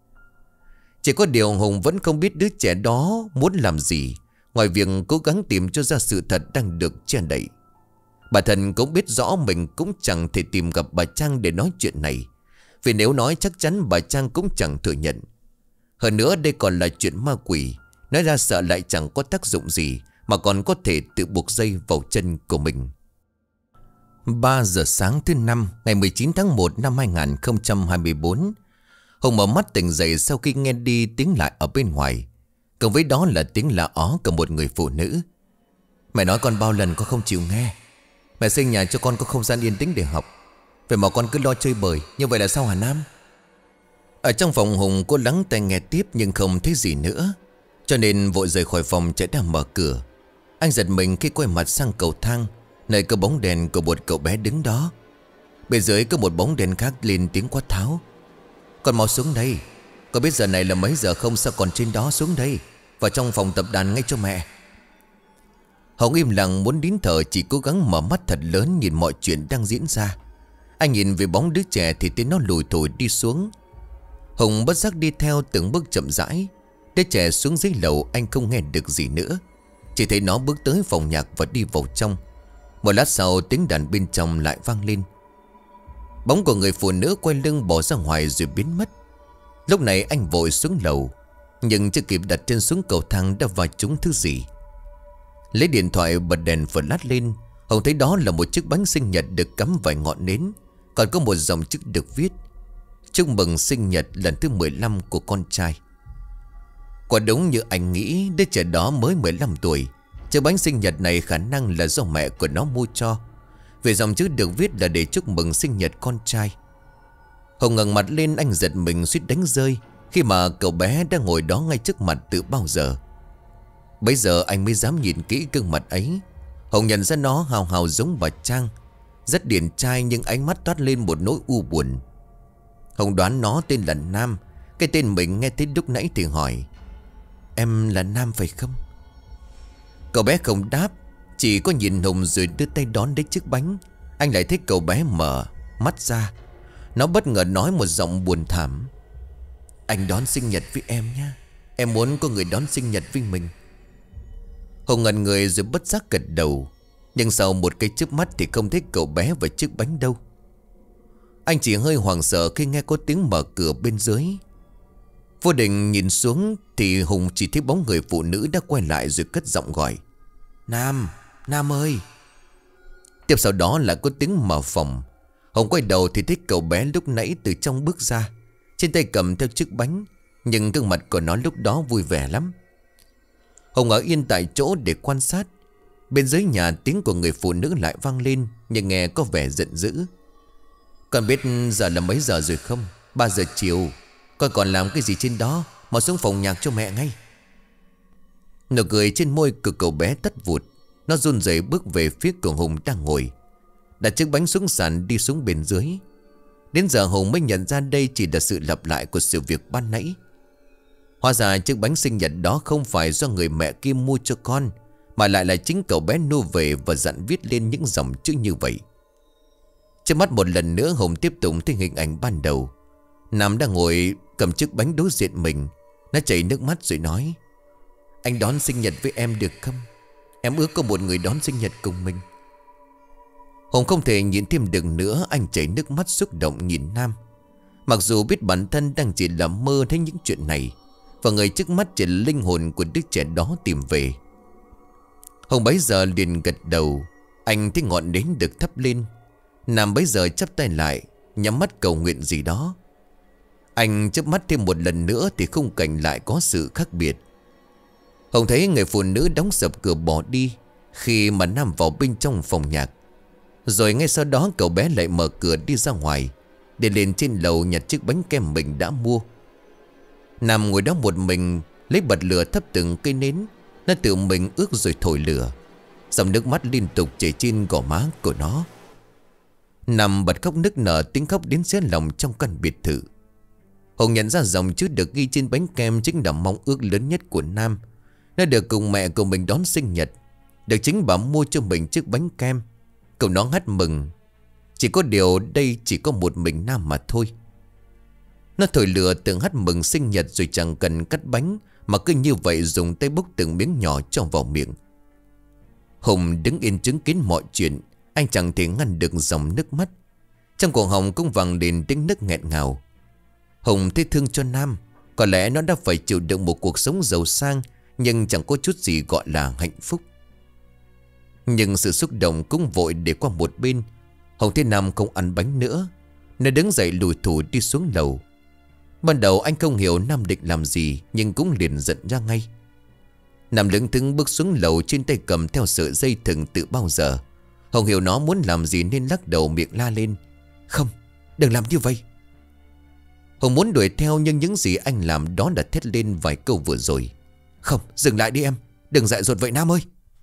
Chỉ có điều Hùng vẫn không biết đứa trẻ đó muốn làm gì, ngoài việc cố gắng tìm cho ra sự thật đang được che đậy. Bà Thần cũng biết rõ mình cũng chẳng thể tìm gặp bà Trang để nói chuyện này, vì nếu nói chắc chắn bà Trang cũng chẳng thừa nhận. Hơn nữa đây còn là chuyện ma quỷ, nói ra sợ lại chẳng có tác dụng gì, mà còn có thể tự buộc dây vào chân của mình. 3 giờ sáng thứ năm, ngày 19 tháng 1 năm 2024, Hùng mở mắt tỉnh dậy sau khi nghe đi tiếng lại ở bên ngoài. Cùng với đó là tiếng la ó của một người phụ nữ. Mẹ nói con bao lần con không chịu nghe. Mẹ xây nhà cho con có không gian yên tĩnh để học, vậy mà con cứ lo chơi bời. Như vậy là sao hả Nam? Ở trong phòng Hùng cố lắng tai nghe tiếp nhưng không thấy gì nữa, cho nên vội rời khỏi phòng chạy ra mở cửa. Anh giật mình khi quay mặt sang cầu thang, nơi có bóng đèn của một cậu bé đứng đó. Bên dưới có một bóng đèn khác lên tiếng quát tháo. Con mau xuống đây. Con biết giờ này là mấy giờ không? Sao còn trên đó? Xuống đây, vào trong phòng tập đàn ngay cho mẹ. Hùng im lặng muốn nín thở, chỉ cố gắng mở mắt thật lớn nhìn mọi chuyện đang diễn ra. Anh nhìn về bóng đứa trẻ thì thấy nó lùi thủi đi xuống. Hùng bất giác đi theo từng bước chậm rãi. Đứa trẻ xuống dưới lầu anh không nghe được gì nữa, chỉ thấy nó bước tới phòng nhạc và đi vào trong. Một lát sau tiếng đàn bên trong lại vang lên. Bóng của người phụ nữ quay lưng bỏ ra ngoài rồi biến mất. Lúc này anh vội xuống lầu, nhưng chưa kịp đặt chân xuống cầu thang đã va trúng thứ gì. Lấy điện thoại bật đèn flash lên, Hùng thấy đó là một chiếc bánh sinh nhật được cắm vài ngọn nến, còn có một dòng chữ được viết: chúc mừng sinh nhật lần thứ 15 của con trai. Quả đúng như anh nghĩ, đứa trẻ đó mới 15 tuổi. Chiếc bánh sinh nhật này khả năng là do mẹ của nó mua cho, vì dòng chữ được viết là để chúc mừng sinh nhật con trai. Hùng ngẩng mặt lên, anh giật mình suýt đánh rơi khi mà cậu bé đang ngồi đó ngay trước mặt từ bao giờ. Bây giờ anh mới dám nhìn kỹ gương mặt ấy. Hùng nhận ra nó hào hào giống bà Trang, rất điển trai nhưng ánh mắt toát lên một nỗi u buồn. Hùng đoán nó tên là Nam. Cái tên mình nghe thấy lúc nãy thì hỏi: "Em là Nam phải không?" Cậu bé không đáp, chỉ có nhìn Hùng rồi đưa tay đón lấy chiếc bánh. Anh lại thấy cậu bé mở mắt ra. Nó bất ngờ nói một giọng buồn thảm: "Anh đón sinh nhật với em nha. Em muốn có người đón sinh nhật với mình." Hùng ngẩn người rồi bất giác gật đầu. Nhưng sau một cái chớp mắt thì không thấy cậu bé và chiếc bánh đâu. Anh chỉ hơi hoảng sợ khi nghe có tiếng mở cửa bên dưới. Vô định nhìn xuống thì Hùng chỉ thấy bóng người phụ nữ đã quay lại rồi cất giọng gọi: "Nam, Nam ơi." Tiếp sau đó là có tiếng mở phòng. Hùng quay đầu thì thấy cậu bé lúc nãy từ trong bước ra, trên tay cầm theo chiếc bánh, nhưng gương mặt của nó lúc đó vui vẻ lắm. Hùng ở yên tại chỗ để quan sát. Bên dưới nhà tiếng của người phụ nữ lại vang lên, nhưng nghe có vẻ giận dữ: "Con biết giờ là mấy giờ rồi không? 3 giờ chiều. Con còn làm cái gì trên đó? Mau xuống phòng nhạc cho mẹ ngay." Nụ cười trên môi của cậu bé tắt vụt. Nó run rẩy bước về phía của Hùng đang ngồi, đặt chiếc bánh xuống sàn đi xuống bên dưới. Đến giờ Hùng mới nhận ra đây chỉ là sự lặp lại của sự việc ban nãy. Hóa ra chiếc bánh sinh nhật đó không phải do người mẹ kia mua cho con, mà lại là chính cậu bé mua về và dặn viết lên những dòng chữ như vậy. Trước mắt một lần nữa Hùng tiếp tục thấy hình ảnh ban đầu. Nam đang ngồi cầm chiếc bánh đối diện mình. Nó chảy nước mắt rồi nói: "Anh đón sinh nhật với em được không? Em ước có một người đón sinh nhật cùng mình." Hùng không thể nhịn thêm được nữa. Anh chảy nước mắt xúc động nhìn Nam. Mặc dù biết bản thân đang chỉ là mơ thấy những chuyện này, và người trước mắt chỉ là linh hồn của đứa trẻ đó tìm về. Hùng bấy giờ liền gật đầu. Anh thấy ngọn nến được thắp lên. Nam bấy giờ chắp tay lại, nhắm mắt cầu nguyện gì đó. Anh chớp mắt thêm một lần nữa thì khung cảnh lại có sự khác biệt. Hùng thấy người phụ nữ đóng sập cửa bỏ đi khi mà Nam vào bên trong phòng nhạc. Rồi ngay sau đó cậu bé lại mở cửa đi ra ngoài, để lên trên lầu nhặt chiếc bánh kem mình đã mua. Nam ngồi đó một mình, lấy bật lửa thắp từng cây nến. Nó tự mình ước rồi thổi lửa. Dòng nước mắt liên tục chảy trên gò má của nó. Nam bật khóc nức nở, tiếng khóc đến xé lòng trong căn biệt thự. Hùng nhận ra dòng chữ được ghi trên bánh kem chính là mong ước lớn nhất của Nam. Nó được cùng mẹ của mình đón sinh nhật, được chính bà mua cho mình chiếc bánh kem. Cậu nó hát mừng. Chỉ có điều đây chỉ có một mình Nam mà thôi. Nó thổi lửa từng hát mừng sinh nhật rồi chẳng cần cắt bánh, mà cứ như vậy dùng tay bốc từng miếng nhỏ cho vào miệng. Hùng đứng yên chứng kiến mọi chuyện. Anh chẳng thể ngăn được dòng nước mắt. Trong cổ họng cũng vang lên tiếng nức nghẹn ngào. Hùng thấy thương cho Nam. Có lẽ nó đã phải chịu đựng một cuộc sống giàu sang, nhưng chẳng có chút gì gọi là hạnh phúc. Nhưng sự xúc động cũng vội để qua một bên. Hùng thấy Nam không ăn bánh nữa. Nó đứng dậy lùi thủi đi xuống lầu. Ban đầu anh không hiểu Nam định làm gì, nhưng cũng liền giận ra ngay. Nam lững thững bước xuống lầu, trên tay cầm theo sợi dây thừng từ bao giờ. Hùng hiểu nó muốn làm gì nên lắc đầu miệng la lên: "Không, đừng làm như vậy." Hùng muốn đuổi theo, nhưng những gì anh làm đó đã thét lên vài câu vừa rồi. "Không, dừng lại đi em, đừng dại dột vậy Nam ơi."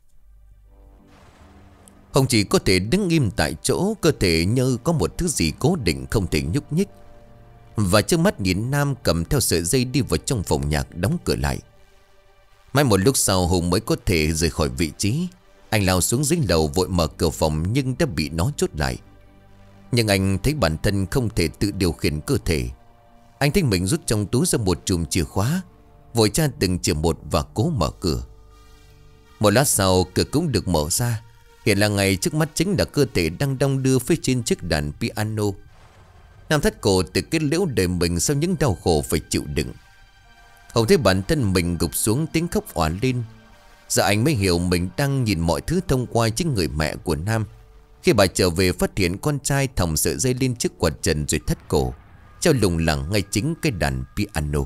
Hùng chỉ có thể đứng im tại chỗ, cơ thể như có một thứ gì cố định không thể nhúc nhích. Và trước mắt nhìn Nam cầm theo sợi dây đi vào trong phòng nhạc, đóng cửa lại. Mãi một lúc sau Hùng mới có thể rời khỏi vị trí. Anh lao xuống dưới lầu vội mở cửa phòng, nhưng đã bị nó chốt lại. Nhưng anh thấy bản thân không thể tự điều khiển cơ thể. Anh thấy mình rút trong túi ra một chùm chìa khóa, vội tra từng chìa một và cố mở cửa. Một lát sau cửa cũng được mở ra. Hiện là ngay trước mắt chính là cơ thể đang đong đưa phía trên chiếc đàn piano. Nam thắt cổ từ kết liễu đời mình sau những đau khổ phải chịu đựng. Hùng thấy bản thân mình gục xuống, tiếng khóc òa lên. Giờ anh mới hiểu mình đang nhìn mọi thứ thông qua chính người mẹ của Nam. Khi bà trở về phát hiện con trai thòng sợi dây lên chiếc quạt trần rồi thắt cổ, treo lủng lẳng ngay chính cái đàn piano.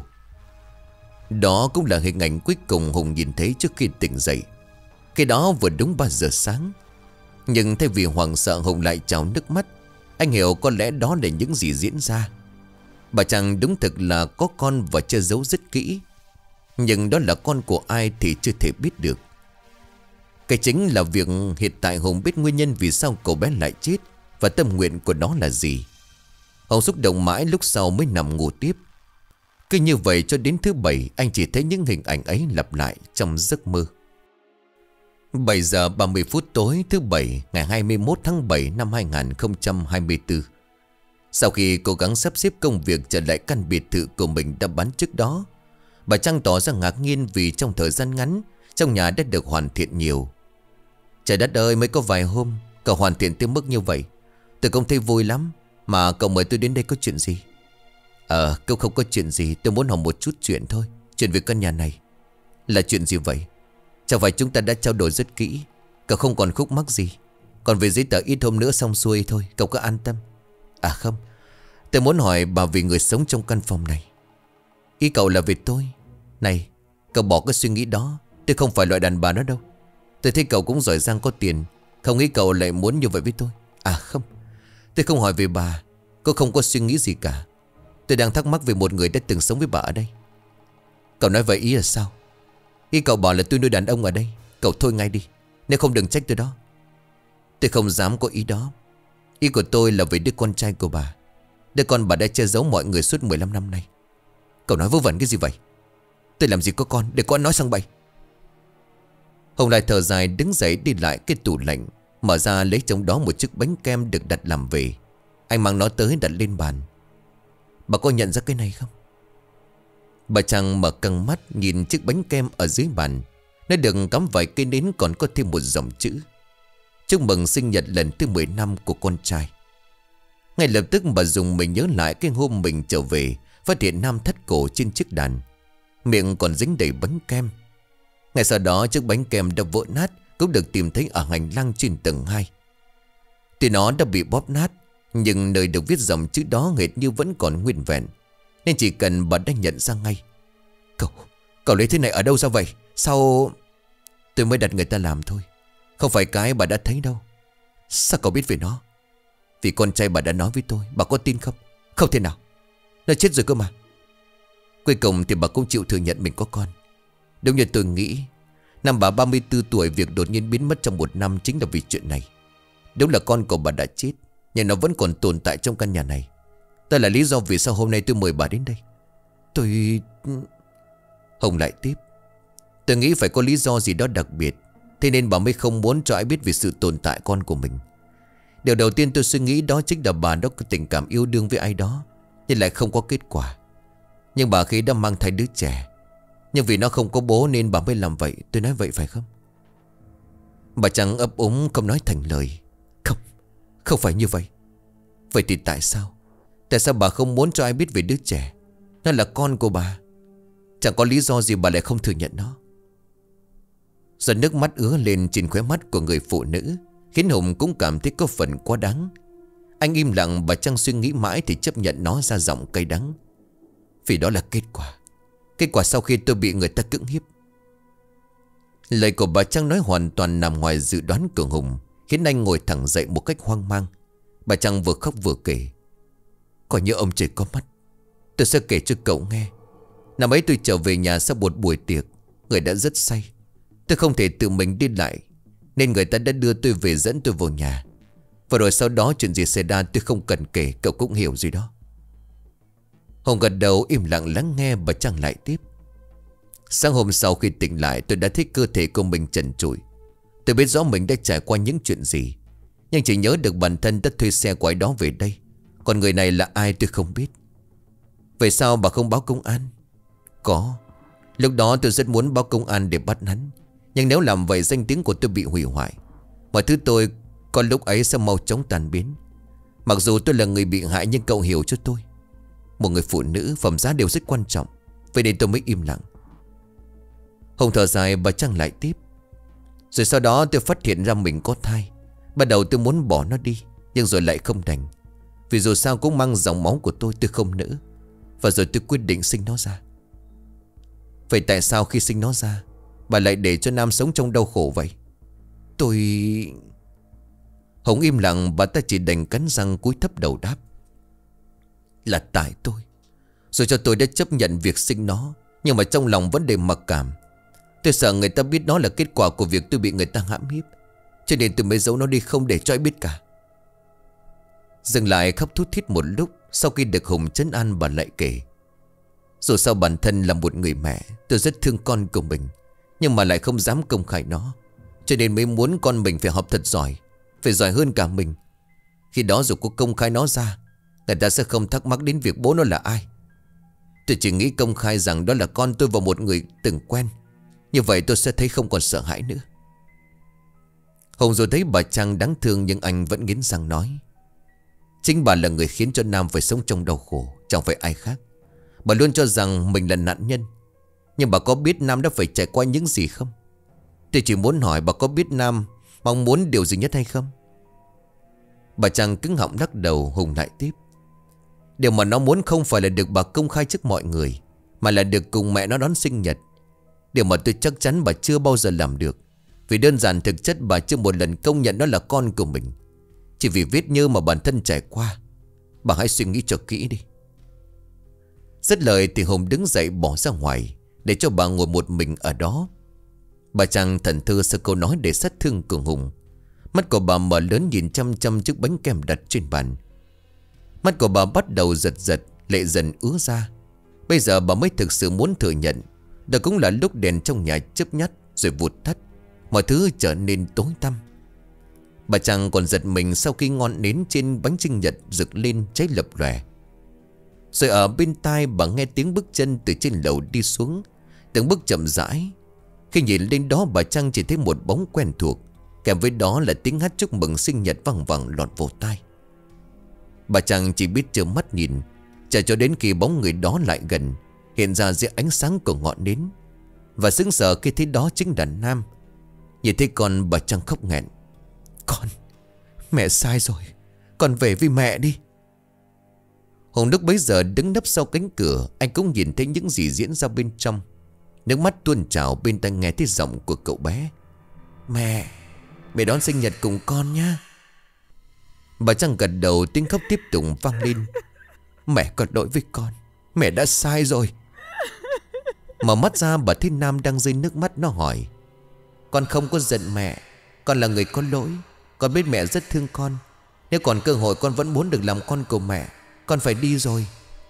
Đó cũng là hình ảnh cuối cùng Hùng nhìn thấy trước khi tỉnh dậy. Cái đó vừa đúng 3 giờ sáng. Nhưng thay vì hoảng sợ, Hùng lại trào nước mắt. Anh hiểu có lẽ đó là những gì diễn ra. Bà chàng đúng thực là có con và che giấu rất kỹ. Nhưng đó là con của ai thì chưa thể biết được. Cái chính là việc hiện tại Hùng biết nguyên nhân vì sao cậu bé lại chết và tâm nguyện của nó là gì. Hùng xúc động mãi lúc sau mới nằm ngủ tiếp. Cứ như vậy cho đến thứ 7, anh chỉ thấy những hình ảnh ấy lặp lại trong giấc mơ. 7 giờ 30 phút tối thứ 7 ngày 21 tháng 7 năm 2024. Sau khi cố gắng sắp xếp công việc trở lại căn biệt thự của mình đã bán trước đó, bà Trăng tỏ ra ngạc nhiên vì trong thời gian ngắn trong nhà đã được hoàn thiện nhiều. Trời đất ơi, mới có vài hôm cậu hoàn thiện tới mức như vậy. Tôi cũng thấy vui lắm. Mà cậu mời tôi đến đây có chuyện gì? Cậu không có chuyện gì. Tôi muốn hỏi một chút chuyện thôi. Chuyện về căn nhà này. Là chuyện gì vậy? Chẳng phải chúng ta đã trao đổi rất kỹ. Cậu không còn khúc mắc gì. Còn về giấy tờ ít hôm nữa xong xuôi thôi. Cậu cứ an tâm. À không, tôi muốn hỏi bà về người sống trong căn phòng này. Ý cậu là về tôi? Này, cậu bỏ cái suy nghĩ đó. Tôi không phải loại đàn bà đó đâu. Tôi thấy cậu cũng giỏi giang có tiền. Không nghĩ cậu lại muốn như vậy với tôi. À không, tôi không hỏi về bà. Cô không có suy nghĩ gì cả. Tôi đang thắc mắc về một người đã từng sống với bà ở đây. Cậu nói vậy ý là sao? Ý cậu bảo là tôi nuôi đàn ông ở đây. Cậu thôi ngay đi, nếu không đừng trách tôi đó. Tôi không dám có ý đó. Ý của tôi là về đứa con trai của bà. Đứa con bà đã che giấu mọi người suốt 15 năm nay. Cậu nói vớ vẩn cái gì vậy? Tôi làm gì có con để con nói sang bậy. Hùng lại thở dài đứng dậy đi lại cái tủ lạnh, mở ra lấy trong đó một chiếc bánh kem được đặt làm về. Anh mang nó tới đặt lên bàn. Bà có nhận ra cái này không? Bà Trăng mở căng mắt nhìn chiếc bánh kem ở dưới bàn. Nó được cắm vài cây nến, còn có thêm một dòng chữ: chúc mừng sinh nhật lần thứ 10 năm của con trai. Ngay lập tức bà dùng mình nhớ lại cái hôm mình trở về, phát hiện Nam thắt cổ trên chiếc đàn, miệng còn dính đầy bánh kem. Ngay sau đó chiếc bánh kem đã vỡ nát cũng được tìm thấy ở hành lang trên tầng 2. Tuy nó đã bị bóp nát, nhưng nơi được viết dòng chữ đó hệt như vẫn còn nguyên vẹn, nên chỉ cần bà đã nhận ra ngay. Cậu lấy thế này ở đâu ra vậy? Sao? Tôi mới đặt người ta làm thôi, không phải cái bà đã thấy đâu. Sao cậu biết về nó? Vì con trai bà đã nói với tôi. Bà có tin không? Không thể nào, nó chết rồi cơ mà. Cuối cùng thì bà cũng chịu thừa nhận mình có con. Đúng như tôi nghĩ, năm bà 34 tuổi, việc đột nhiên biến mất trong 1 năm chính là vì chuyện này. Đúng là con của bà đã chết, nhưng nó vẫn còn tồn tại trong căn nhà này. Đó là lý do vì sao hôm nay tôi mời bà đến đây. Hồng lại tiếp: tôi nghĩ phải có lý do gì đó đặc biệt, thế nên bà mới không muốn cho ai biết về sự tồn tại con của mình. Điều đầu tiên tôi suy nghĩ đó chính là bà đã có tình cảm yêu đương với ai đó, nhưng lại không có kết quả. Nhưng bà khi đã mang thai đứa trẻ, nhưng vì nó không có bố nên bà mới làm vậy. Tôi nói vậy phải không? Bà Trăng ấp úng không nói thành lời. Không phải như vậy. Vậy thì tại sao? Tại sao bà không muốn cho ai biết về đứa trẻ? Nó là con của bà. Chẳng có lý do gì bà lại không thừa nhận nó. Rồi nước mắt ứa lên trên khóe mắt của người phụ nữ, khiến Hùng cũng cảm thấy có phần quá đáng. Anh im lặng. Bà Trăng suy nghĩ mãi thì chấp nhận nó ra giọng cay đắng: vì đó là kết quả. Kết quả sau khi tôi bị người ta cưỡng hiếp. Lời của bà Trăng nói hoàn toàn nằm ngoài dự đoán của Hùng, khiến anh ngồi thẳng dậy một cách hoang mang. Bà Trăng vừa khóc vừa kể: coi như ông trời có mắt. Tôi sẽ kể cho cậu nghe. Năm ấy tôi trở về nhà sau một buổi tiệc, người đã rất say. Tôi không thể tự mình đi lại, nên người ta đã đưa tôi về, dẫn tôi vào nhà. Và rồi sau đó chuyện gì xảy ra tôi không cần kể, cậu cũng hiểu gì đó. Hùng gật đầu im lặng lắng nghe. Bà Trăng lại tiếp: sáng hôm sau khi tỉnh lại, tôi đã thấy cơ thể của mình trần trụi. Tôi biết rõ mình đã trải qua những chuyện gì, nhưng chỉ nhớ được bản thân đã thuê xe của ai đó về đây. Còn người này là ai tôi không biết. Vậy sao bà không báo công an? Có. Lúc đó tôi rất muốn báo công an để bắt hắn, nhưng nếu làm vậy danh tiếng của tôi bị hủy hoại. Mọi thứ tôi có lúc ấy sẽ mau chóng tan biến. Mặc dù tôi là người bị hại, nhưng cậu hiểu cho tôi, một người phụ nữ phẩm giá đều rất quan trọng. Vậy nên tôi mới im lặng. Hùng thở dài. Bà Trăng lại tiếp: rồi sau đó tôi phát hiện ra mình có thai. Ban đầu tôi muốn bỏ nó đi, nhưng rồi lại không đành. Vì dù sao cũng mang dòng máu của tôi không nỡ. Và rồi tôi quyết định sinh nó ra. Vậy tại sao khi sinh nó ra bà lại để cho Nam sống trong đau khổ vậy? Tôi... Hồng im lặng, bà ta chỉ đành cắn răng cúi thấp đầu đáp. Là tại tôi. Rồi cho tôi đã chấp nhận việc sinh nó, nhưng mà trong lòng vẫn đầy mặc cảm. Tôi sợ người ta biết nó là kết quả của việc tôi bị người ta hãm hiếp, cho nên tôi mới giấu nó đi, không để cho ai biết cả. Dừng lại khóc thút thít một lúc. Sau khi được Hùng trấn an, bà lại kể. Dù sao bản thân là một người mẹ, tôi rất thương con của mình, nhưng mà lại không dám công khai nó, cho nên mới muốn con mình phải học thật giỏi, phải giỏi hơn cả mình. Khi đó dù có công khai nó ra, người ta sẽ không thắc mắc đến việc bố nó là ai. Tôi chỉ nghĩ công khai rằng đó là con tôi và một người từng quen. Như vậy tôi sẽ thấy không còn sợ hãi nữa. Hùng rồi thấy bà Trang đáng thương, nhưng anh vẫn nghiến răng nói. Chính bà là người khiến cho Nam phải sống trong đau khổ, chẳng phải ai khác. Bà luôn cho rằng mình là nạn nhân. Nhưng bà có biết Nam đã phải trải qua những gì không? Tôi chỉ muốn hỏi bà có biết Nam mong muốn điều gì nhất hay không? Bà Trang cứng họng lắc đầu. Hùng lại tiếp. Điều mà nó muốn không phải là được bà công khai trước mọi người, mà là được cùng mẹ nó đón sinh nhật. Điều mà tôi chắc chắn bà chưa bao giờ làm được. Vì đơn giản thực chất bà chưa một lần công nhận nó là con của mình. Chỉ vì vết nhơ mà bản thân trải qua. Bà hãy suy nghĩ cho kỹ đi. Dứt lời thì Hùng đứng dậy bỏ ra ngoài, để cho bà ngồi một mình ở đó. Bà Trang thẫn thờ sau câu nói để sát thương của Hùng. Mắt của bà mở lớn nhìn chăm chăm chiếc bánh kem đặt trên bàn. Mắt của bà bắt đầu giật giật, lệ dần ứa ra. Bây giờ bà mới thực sự muốn thừa nhận, đó cũng là lúc đèn trong nhà chớp nhắt rồi vụt tắt, mọi thứ trở nên tối tăm. Bà Trang còn giật mình sau khi ngọn nến trên bánh sinh nhật rực lên cháy lập lòe. Rồi ở bên tai bà nghe tiếng bước chân từ trên lầu đi xuống, từng bước chậm rãi. Khi nhìn lên đó, bà Trang chỉ thấy một bóng quen thuộc, kèm với đó là tiếng hát chúc mừng sinh nhật vang vẳng lọt vào tai. Bà Trang chỉ biết trợn mắt nhìn, chờ cho đến khi bóng người đó lại gần, hiện ra dưới ánh sáng của ngọn nến. Và sững sờ khi thấy đó chính là Nam. Nhìn thấy con, bà Trang khóc nghẹn. Con, mẹ sai rồi, con về với mẹ đi. Hùng lúc bấy giờ đứng nấp sau cánh cửa, anh cũng nhìn thấy những gì diễn ra bên trong. Nước mắt tuôn trào, bên tai nghe thấy giọng của cậu bé. Mẹ đón sinh nhật cùng con nhá. Bà Trang gật đầu, tiếng khóc tiếp tục vang lên. Mẹ có lỗi với con, mẹ đã sai rồi. Mở mắt ra bà thấy Nam đang rơi nước mắt. Nó hỏi. Con không có giận mẹ, con là người có lỗi. Con biết mẹ rất thương con. Nếu còn cơ hội con vẫn muốn được làm con của mẹ. Con phải đi rồi.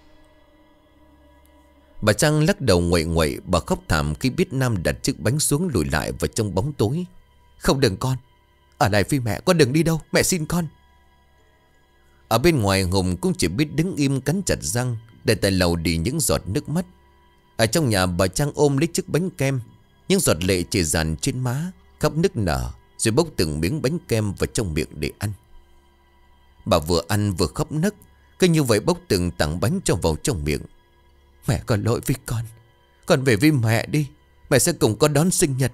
Bà Trang lắc đầu nguậy nguậy. Bà khóc thảm khi biết Nam đặt chiếc bánh xuống, lùi lại vào trong bóng tối. Không, đừng con, ở lại với mẹ, con đừng đi đâu, mẹ xin con. Ở bên ngoài Hùng cũng chỉ biết đứng im cắn chặt răng, để tại lầu đi những giọt nước mắt. Ở trong nhà bà Trang ôm lấy chiếc bánh kem, những giọt lệ chảy dàn trên má, khóc nức nở, rồi bốc từng miếng bánh kem vào trong miệng để ăn. Bà vừa ăn vừa khóc nấc, cứ như vậy bốc từng tảng bánh cho vào trong miệng. Mẹ có lỗi với con về với mẹ đi, mẹ sẽ cùng con đón sinh nhật.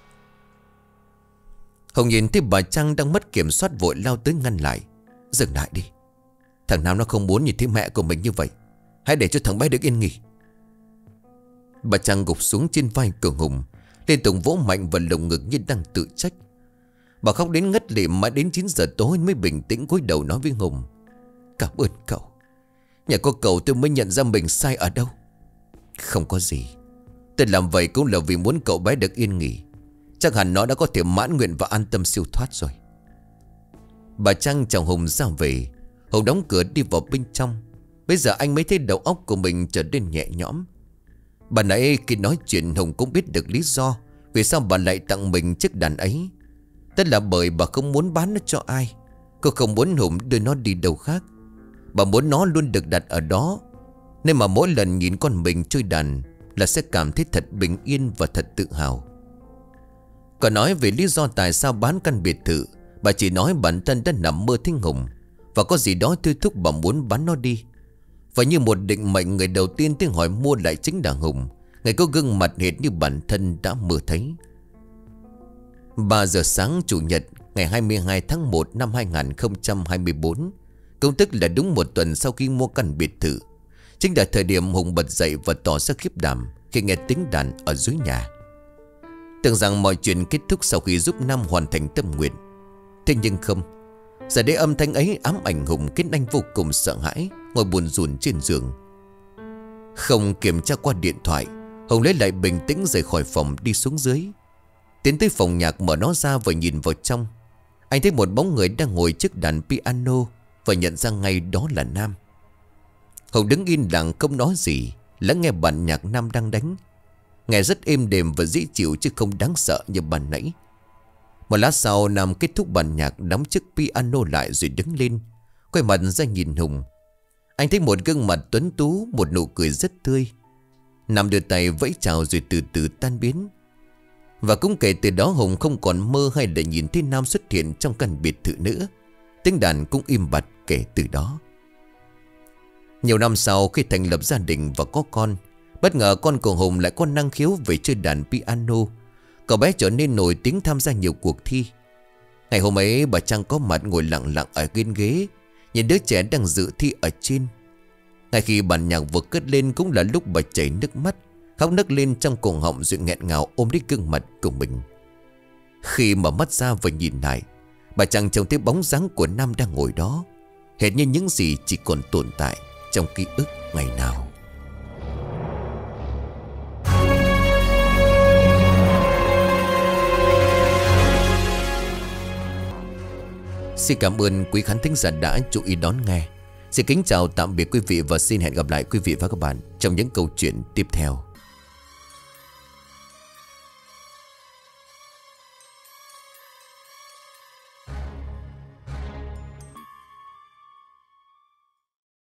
Hùng nhìn thấy bà Trang đang mất kiểm soát, vội lao tới ngăn lại. Dừng lại đi, thằng Nam nó không muốn nhìn thấy mẹ của mình như vậy. Hãy để cho thằng bé được yên nghỉ. Bà Trang gục xuống trên vai của Hùng, liên tục vỗ mạnh vào lồng ngực như đang tự trách. Bà khóc đến ngất lịm, mãi đến 9 giờ tối mới bình tĩnh cúi đầu nói với Hùng. Cảm ơn cậu, nhờ có cậu tôi mới nhận ra mình sai ở đâu. Không có gì, tôi làm vậy cũng là vì muốn cậu bé được yên nghỉ. Chắc hẳn nó đã có thể mãn nguyện và an tâm siêu thoát rồi. Bà Trang chào Hùng ra về. Hùng đóng cửa đi vào bên trong. Bây giờ anh mới thấy đầu óc của mình trở nên nhẹ nhõm. Bà nãy khi nói chuyện Hùng cũng biết được lý do vì sao bà lại tặng mình chiếc đàn ấy. Tất là bởi bà không muốn bán nó cho ai. Cô không muốn Hùng đưa nó đi đâu khác. Bà muốn nó luôn được đặt ở đó, nên mà mỗi lần nhìn con mình chơi đàn là sẽ cảm thấy thật bình yên và thật tự hào. Còn nói về lý do tại sao bán căn biệt thự, bà chỉ nói bản thân đã nằm mơ thấy Hùng, và có gì đó thôi thúc bà muốn bán nó đi. Và như một định mệnh, người đầu tiên tiếng hỏi mua lại chính là Hùng, người có gương mặt hệt như bản thân đã mơ thấy. 3 giờ sáng Chủ nhật ngày 22 tháng 1 năm 2024, Cũng tức là đúng 1 tuần sau khi mua căn biệt thự. Chính là thời điểm Hùng bật dậy và tỏ ra khiếp đảm khi nghe tiếng đàn ở dưới nhà. Tưởng rằng mọi chuyện kết thúc sau khi giúp Nam hoàn thành tâm nguyện. Thế nhưng không. Giờ đây âm thanh ấy ám ảnh Hùng, khiến anh vô cùng sợ hãi, ngồi buồn rùn trên giường. Không kiểm tra qua điện thoại, Hùng lấy lại bình tĩnh rời khỏi phòng, đi xuống dưới. Tiến tới phòng nhạc, mở nó ra và nhìn vào trong. Anh thấy một bóng người đang ngồi trước đàn piano và nhận ra ngay đó là Nam. Hùng đứng yên lặng không nói gì, lắng nghe bản nhạc Nam đang đánh. Nghe rất êm đềm và dễ chịu chứ không đáng sợ như ban nãy. Một lát sau, Nam kết thúc bản nhạc, đóng chiếc piano lại rồi đứng lên, quay mặt ra nhìn Hùng. Anh thấy một gương mặt tuấn tú, một nụ cười rất tươi. Nam đưa tay vẫy chào rồi từ từ tan biến. Và cũng kể từ đó, Hùng không còn mơ hay để nhìn thấy Nam xuất hiện trong căn biệt thự nữa. Tiếng đàn cũng im bặt kể từ đó. Nhiều năm sau, khi thành lập gia đình và có con, bất ngờ con của Hùng lại có năng khiếu về chơi đàn piano. Cậu bé trở nên nổi tiếng, tham gia nhiều cuộc thi. Ngày hôm ấy, bà Trang có mặt ngồi lặng lặng ở bên ghế, nhìn đứa trẻ đang dự thi ở trên. Ngay khi bản nhạc vừa cất lên cũng là lúc bà chảy nước mắt, khóc nấc lên trong cổ họng rồi nghẹn ngào ôm lấy gương mặt của mình. Khi mở mắt ra và nhìn lại, bà Trang trông thấy bóng dáng của Nam đang ngồi đó, hệt như những gì chỉ còn tồn tại trong ký ức ngày nào. Xin cảm ơn quý khán thính giả đã chú ý đón nghe. Xin kính chào tạm biệt quý vị và xin hẹn gặp lại quý vị và các bạn trong những câu chuyện tiếp theo.